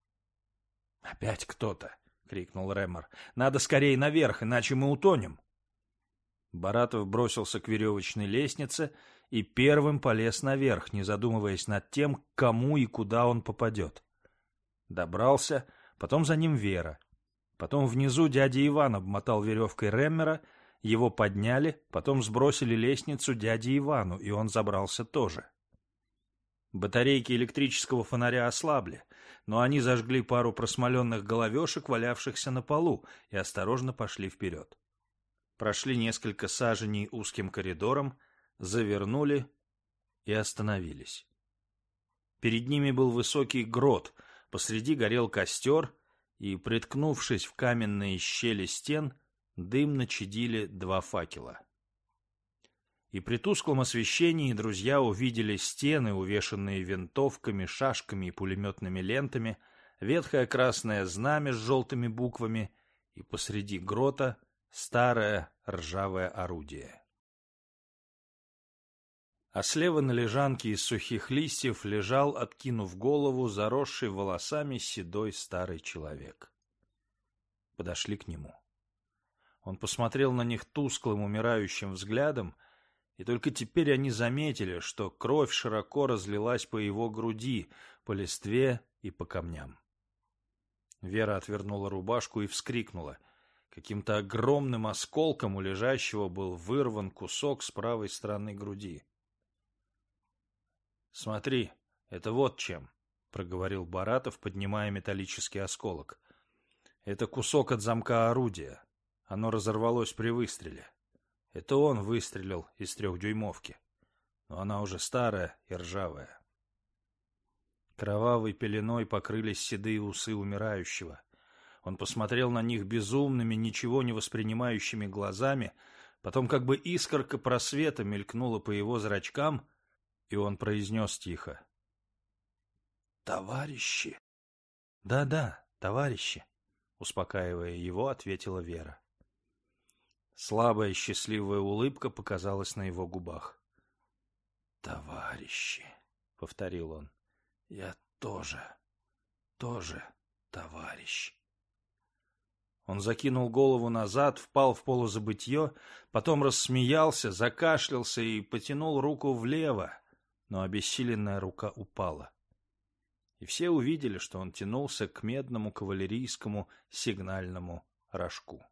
«Опять кто-то!» — крикнул Реммер. «Надо скорее наверх, иначе мы утонем!» Баратов бросился к веревочной лестнице и первым полез наверх, не задумываясь над тем, к кому и куда он попадет. Добрался, потом за ним Вера. Потом внизу дядя Иван обмотал веревкой Реммера, его подняли, потом сбросили лестницу дяде Ивану, и он забрался тоже. Батарейки электрического фонаря ослабли, но они зажгли пару просмоленных головешек, валявшихся на полу, и осторожно пошли вперед. Прошли несколько саженей узким коридором, завернули и остановились. Перед ними был высокий грот, посреди горел костер, и, приткнувшись в каменные щели стен, дымно чадили два факела. И при тусклом освещении друзья увидели стены, увешанные винтовками, шашками и пулеметными лентами, ветхое красное знамя с желтыми буквами, и посреди грота старое ржавое орудие. А слева на лежанке из сухих листьев лежал, откинув голову, заросший волосами седой старый человек. Подошли к нему. Он посмотрел на них тусклым, умирающим взглядом, и только теперь они заметили, что кровь широко разлилась по его груди, по листве и по камням. Вера отвернула рубашку и вскрикнула. Каким-то огромным осколком у лежащего был вырван кусок с правой стороны груди. — Смотри, это вот чем, — проговорил Баратов, поднимая металлический осколок. — Это кусок от замка орудия. Оно разорвалось при выстреле. Это он выстрелил из трехдюймовки. Но она уже старая и ржавая. Кровавой пеленой покрылись седые усы умирающего. Он посмотрел на них безумными, ничего не воспринимающими глазами, потом как бы искорка просвета мелькнула по его зрачкам, и он произнес тихо: «Товарищи!» «Да-да, товарищи!» — успокаивая его, ответила Вера. Слабая счастливая улыбка показалась на его губах. «Товарищи!» — повторил он. «Я тоже, тоже товарищ!» Он закинул голову назад, впал в полузабытье, потом рассмеялся, закашлялся и потянул руку влево, но обессиленная рука упала. и все увидели, что он тянулся к медному кавалерийскому сигнальному рожку.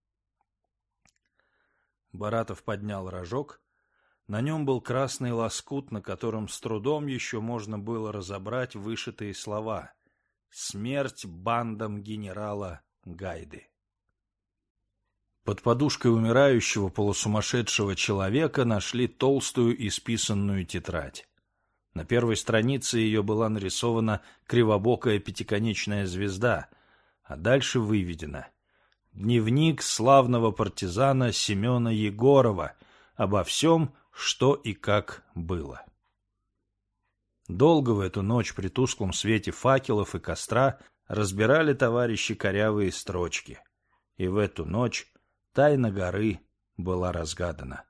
Баратов поднял рожок. На нем был красный лоскут, на котором с трудом еще можно было разобрать вышитые слова: «Смерть бандам генерала Гайды». Под подушкой умирающего полусумасшедшего человека нашли толстую исписанную тетрадь. На первой странице ее была нарисована кривобокая пятиконечная звезда, а дальше выведено: «Дневник славного партизана Семена Егорова обо всем, что и как было». Долго в эту ночь при тусклом свете факелов и костра разбирали товарищи корявые строчки, и в эту ночь тайна горы была разгадана.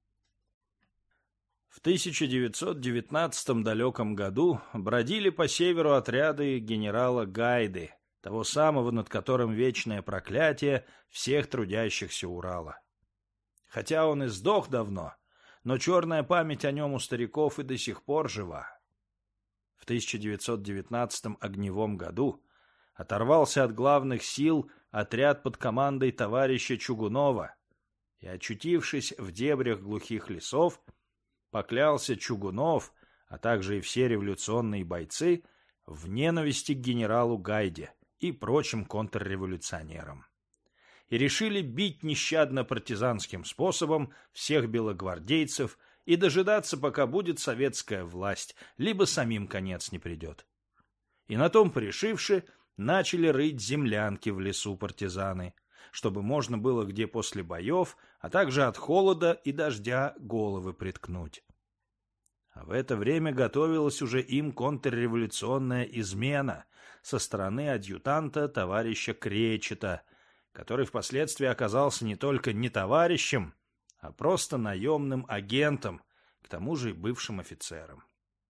В тысяча девятьсот девятнадцатом далеком году бродили по северу отряды генерала Гайды, того самого, над которым вечное проклятие всех трудящихся Урала. Хотя он и сдох давно, но черная память о нем у стариков и до сих пор жива. В тысяча девятьсот девятнадцатом огневом году оторвался от главных сил отряд под командой товарища Чугунова и, очутившись в дебрях глухих лесов, поклялся Чугунов, а также и все революционные бойцы, в ненависти к генералу Гайде и прочим контрреволюционерам. И решили бить нещадно партизанским способом всех белогвардейцев и дожидаться, пока будет советская власть, либо самим конец не придет. И на том порешивши, начали рыть землянки в лесу партизаны, чтобы можно было где после боев, а также от холода и дождя головы приткнуть. А в это время готовилась уже им контрреволюционная измена со стороны адъютанта товарища Кречета, который впоследствии оказался не только не товарищем, а просто наемным агентом, к тому же и бывшим офицером.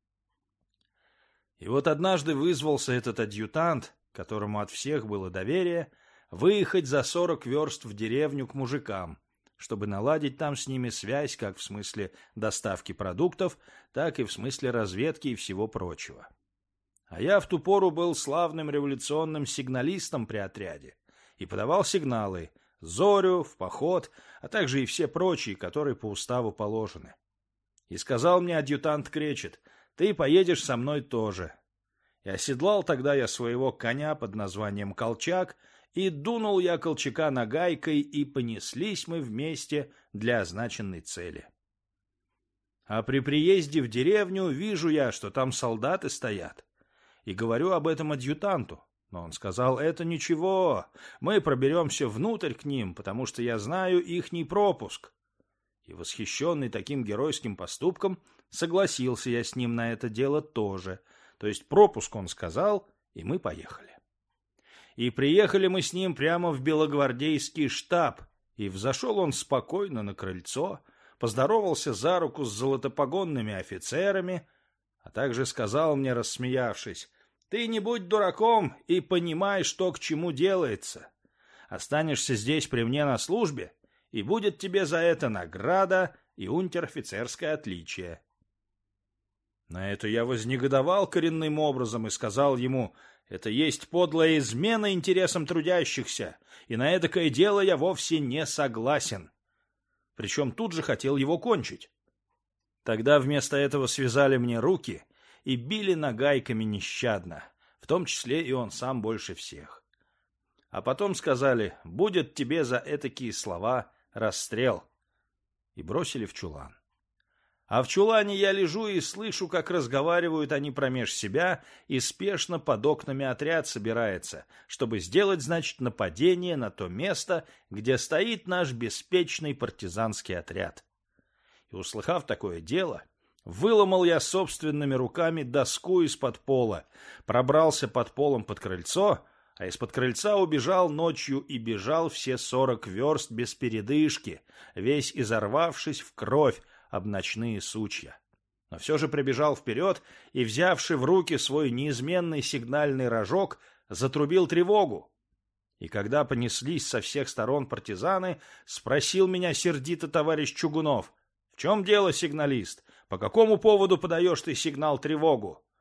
И вот однажды вызвался этот адъютант, которому от всех было доверие, выехать за сорок верст в деревню к мужикам, чтобы наладить там с ними связь как в смысле доставки продуктов, так и в смысле разведки и всего прочего. А я в ту пору был славным революционным сигналистом при отряде и подавал сигналы «Зорю», «В поход», а также и все прочие, которые по уставу положены. И сказал мне адъютант Кречет: «Ты поедешь со мной тоже». И оседлал тогда я своего коня под названием Колчак, и дунул я Колчака нагайкой, и понеслись мы вместе для означенной цели. А при приезде в деревню вижу я, что там солдаты стоят, и говорю об этом адъютанту. Но он сказал: «Это ничего, мы проберемся внутрь к ним, потому что я знаю ихний пропуск». И, восхищенный таким геройским поступком, согласился я с ним на это дело тоже. То есть пропуск он сказал, и мы поехали. И приехали мы с ним прямо в белогвардейский штаб, и взошел он спокойно на крыльцо, поздоровался за руку с золотопогонными офицерами, а также сказал мне, рассмеявшись: «Ты не будь дураком и понимай, что к чему делается. Останешься здесь при мне на службе, и будет тебе за это награда и унтер-офицерское отличие». На это я вознегодовал коренным образом и сказал ему: «Это есть подлая измена интересам трудящихся, и на эдакое дело я вовсе не согласен». Причем тут же хотел его кончить. Тогда вместо этого связали мне руки и били нагайками нещадно, в том числе и он сам больше всех. А потом сказали: «Будет тебе за этакие слова расстрел», и бросили в чулан. А в чулане я лежу и слышу, как разговаривают они промеж себя, и спешно под окнами отряд собирается, чтобы сделать, значит, нападение на то место, где стоит наш беспечный партизанский отряд. И, услыхав такое дело, выломал я собственными руками доску из-под пола, пробрался под полом под крыльцо, а из-под крыльца убежал ночью и бежал все сорок верст без передышки, весь изорвавшись в кровь об ночные сучья. Но все же прибежал вперед и, взявши в руки свой неизменный сигнальный рожок, затрубил тревогу. И когда понеслись со всех сторон партизаны, спросил меня сердито товарищ Чугунов: «В чем дело, сигналист? По какому поводу подаешь ты сигнал тревогу?»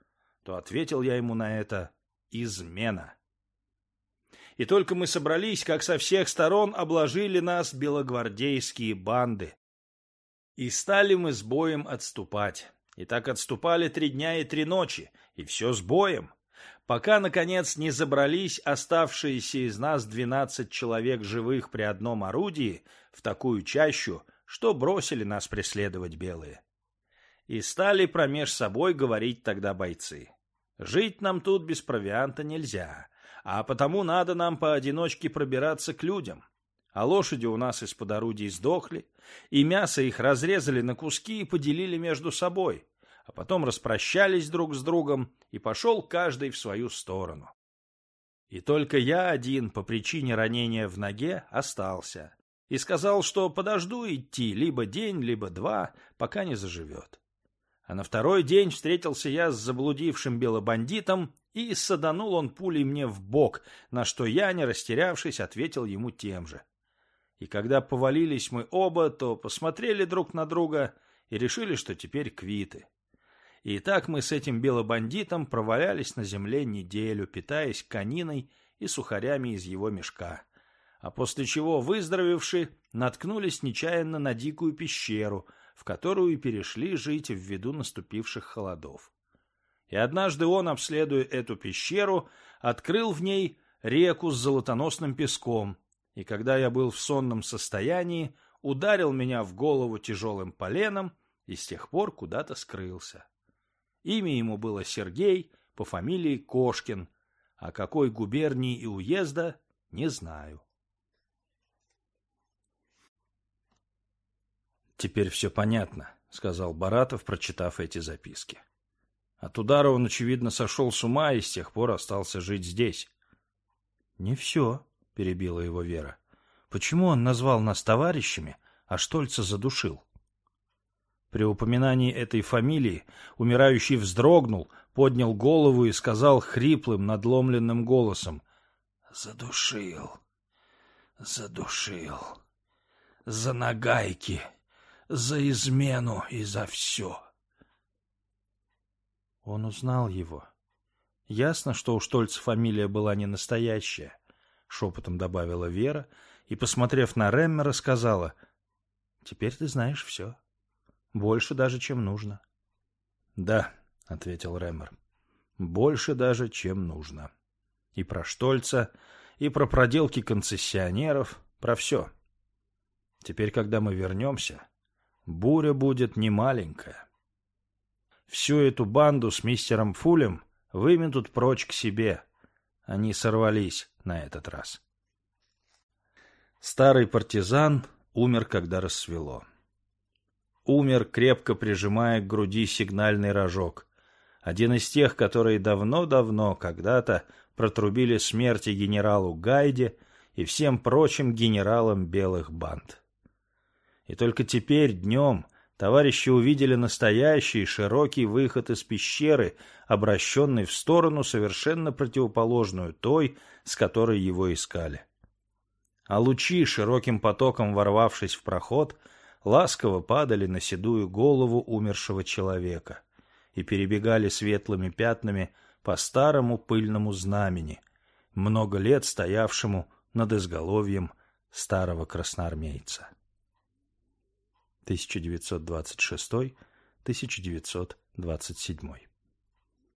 то ответил я ему на это: измена. И только мы собрались, как со всех сторон обложили нас белогвардейские банды. И стали мы с боем отступать. И так отступали три дня и три ночи, и все с боем, пока, наконец, не забрались оставшиеся из нас двенадцать человек живых при одном орудии в такую чащу, что бросили нас преследовать белые. И стали промеж собой говорить тогда бойцы: жить нам тут без провианта нельзя, а потому надо нам поодиночке пробираться к людям. А лошади у нас из-под орудий сдохли, и мясо их разрезали на куски и поделили между собой, а потом распрощались друг с другом, и пошел каждый в свою сторону. И только я один по причине ранения в ноге остался, и сказал, что подожду идти либо день, либо два, пока не заживет. А на второй день встретился я с заблудившим белобандитом, и саданул он пулей мне в бок, на что я, не растерявшись, ответил ему тем же. И когда повалились мы оба, то посмотрели друг на друга и решили, что теперь квиты. И так мы с этим белобандитом провалялись на земле неделю, питаясь кониной и сухарями из его мешка. А после чего, выздоровевши, наткнулись нечаянно на дикую пещеру, в которую и перешли жить ввиду наступивших холодов. И однажды он, обследуя эту пещеру, открыл в ней реку с золотоносным песком, и когда я был в сонном состоянии, ударил меня в голову тяжелым поленом и с тех пор куда-то скрылся. Имя ему было Сергей, по фамилии Кошкин, а какой губернии и уезда — не знаю. «Теперь все понятно», — сказал Баратов, прочитав эти записки. «От удара он, очевидно, сошел с ума и с тех пор остался жить здесь». «Не все», — перебила его Вера. «Почему он назвал нас товарищами, а Штольца задушил?» При упоминании этой фамилии умирающий вздрогнул, поднял голову и сказал хриплым, надломленным голосом: «Задушил, задушил, за нагайки, за измену и за все». Он узнал его. Ясно, что у Штольца фамилия была не настоящая, шепотом добавила Вера и, посмотрев на Реммера, сказала: «Теперь ты знаешь все. Больше даже, чем нужно». «Да», — ответил Реммер, — «больше даже, чем нужно. И про Штольца, и про проделки концессионеров, про все. Теперь, когда мы вернемся, буря будет немаленькая. Всю эту банду с мистером Фулем выметут прочь к себе. Они сорвались на этот раз». Старый партизан умер, когда рассвело. Умер, крепко прижимая к груди сигнальный рожок, один из тех, которые давно-давно когда-то протрубили смерти генералу Гайде и всем прочим генералам белых банд. И только теперь, днем, товарищи увидели настоящий широкий выход из пещеры, обращенный в сторону, совершенно противоположную той, с которой его искали. А лучи, широким потоком ворвавшись в проход, ласково падали на седую голову умершего человека и перебегали светлыми пятнами по старому пыльному знамени, много лет стоявшему над изголовьем старого красноармейца. тысяча девятьсот двадцать шестой — тысяча девятьсот двадцать седьмой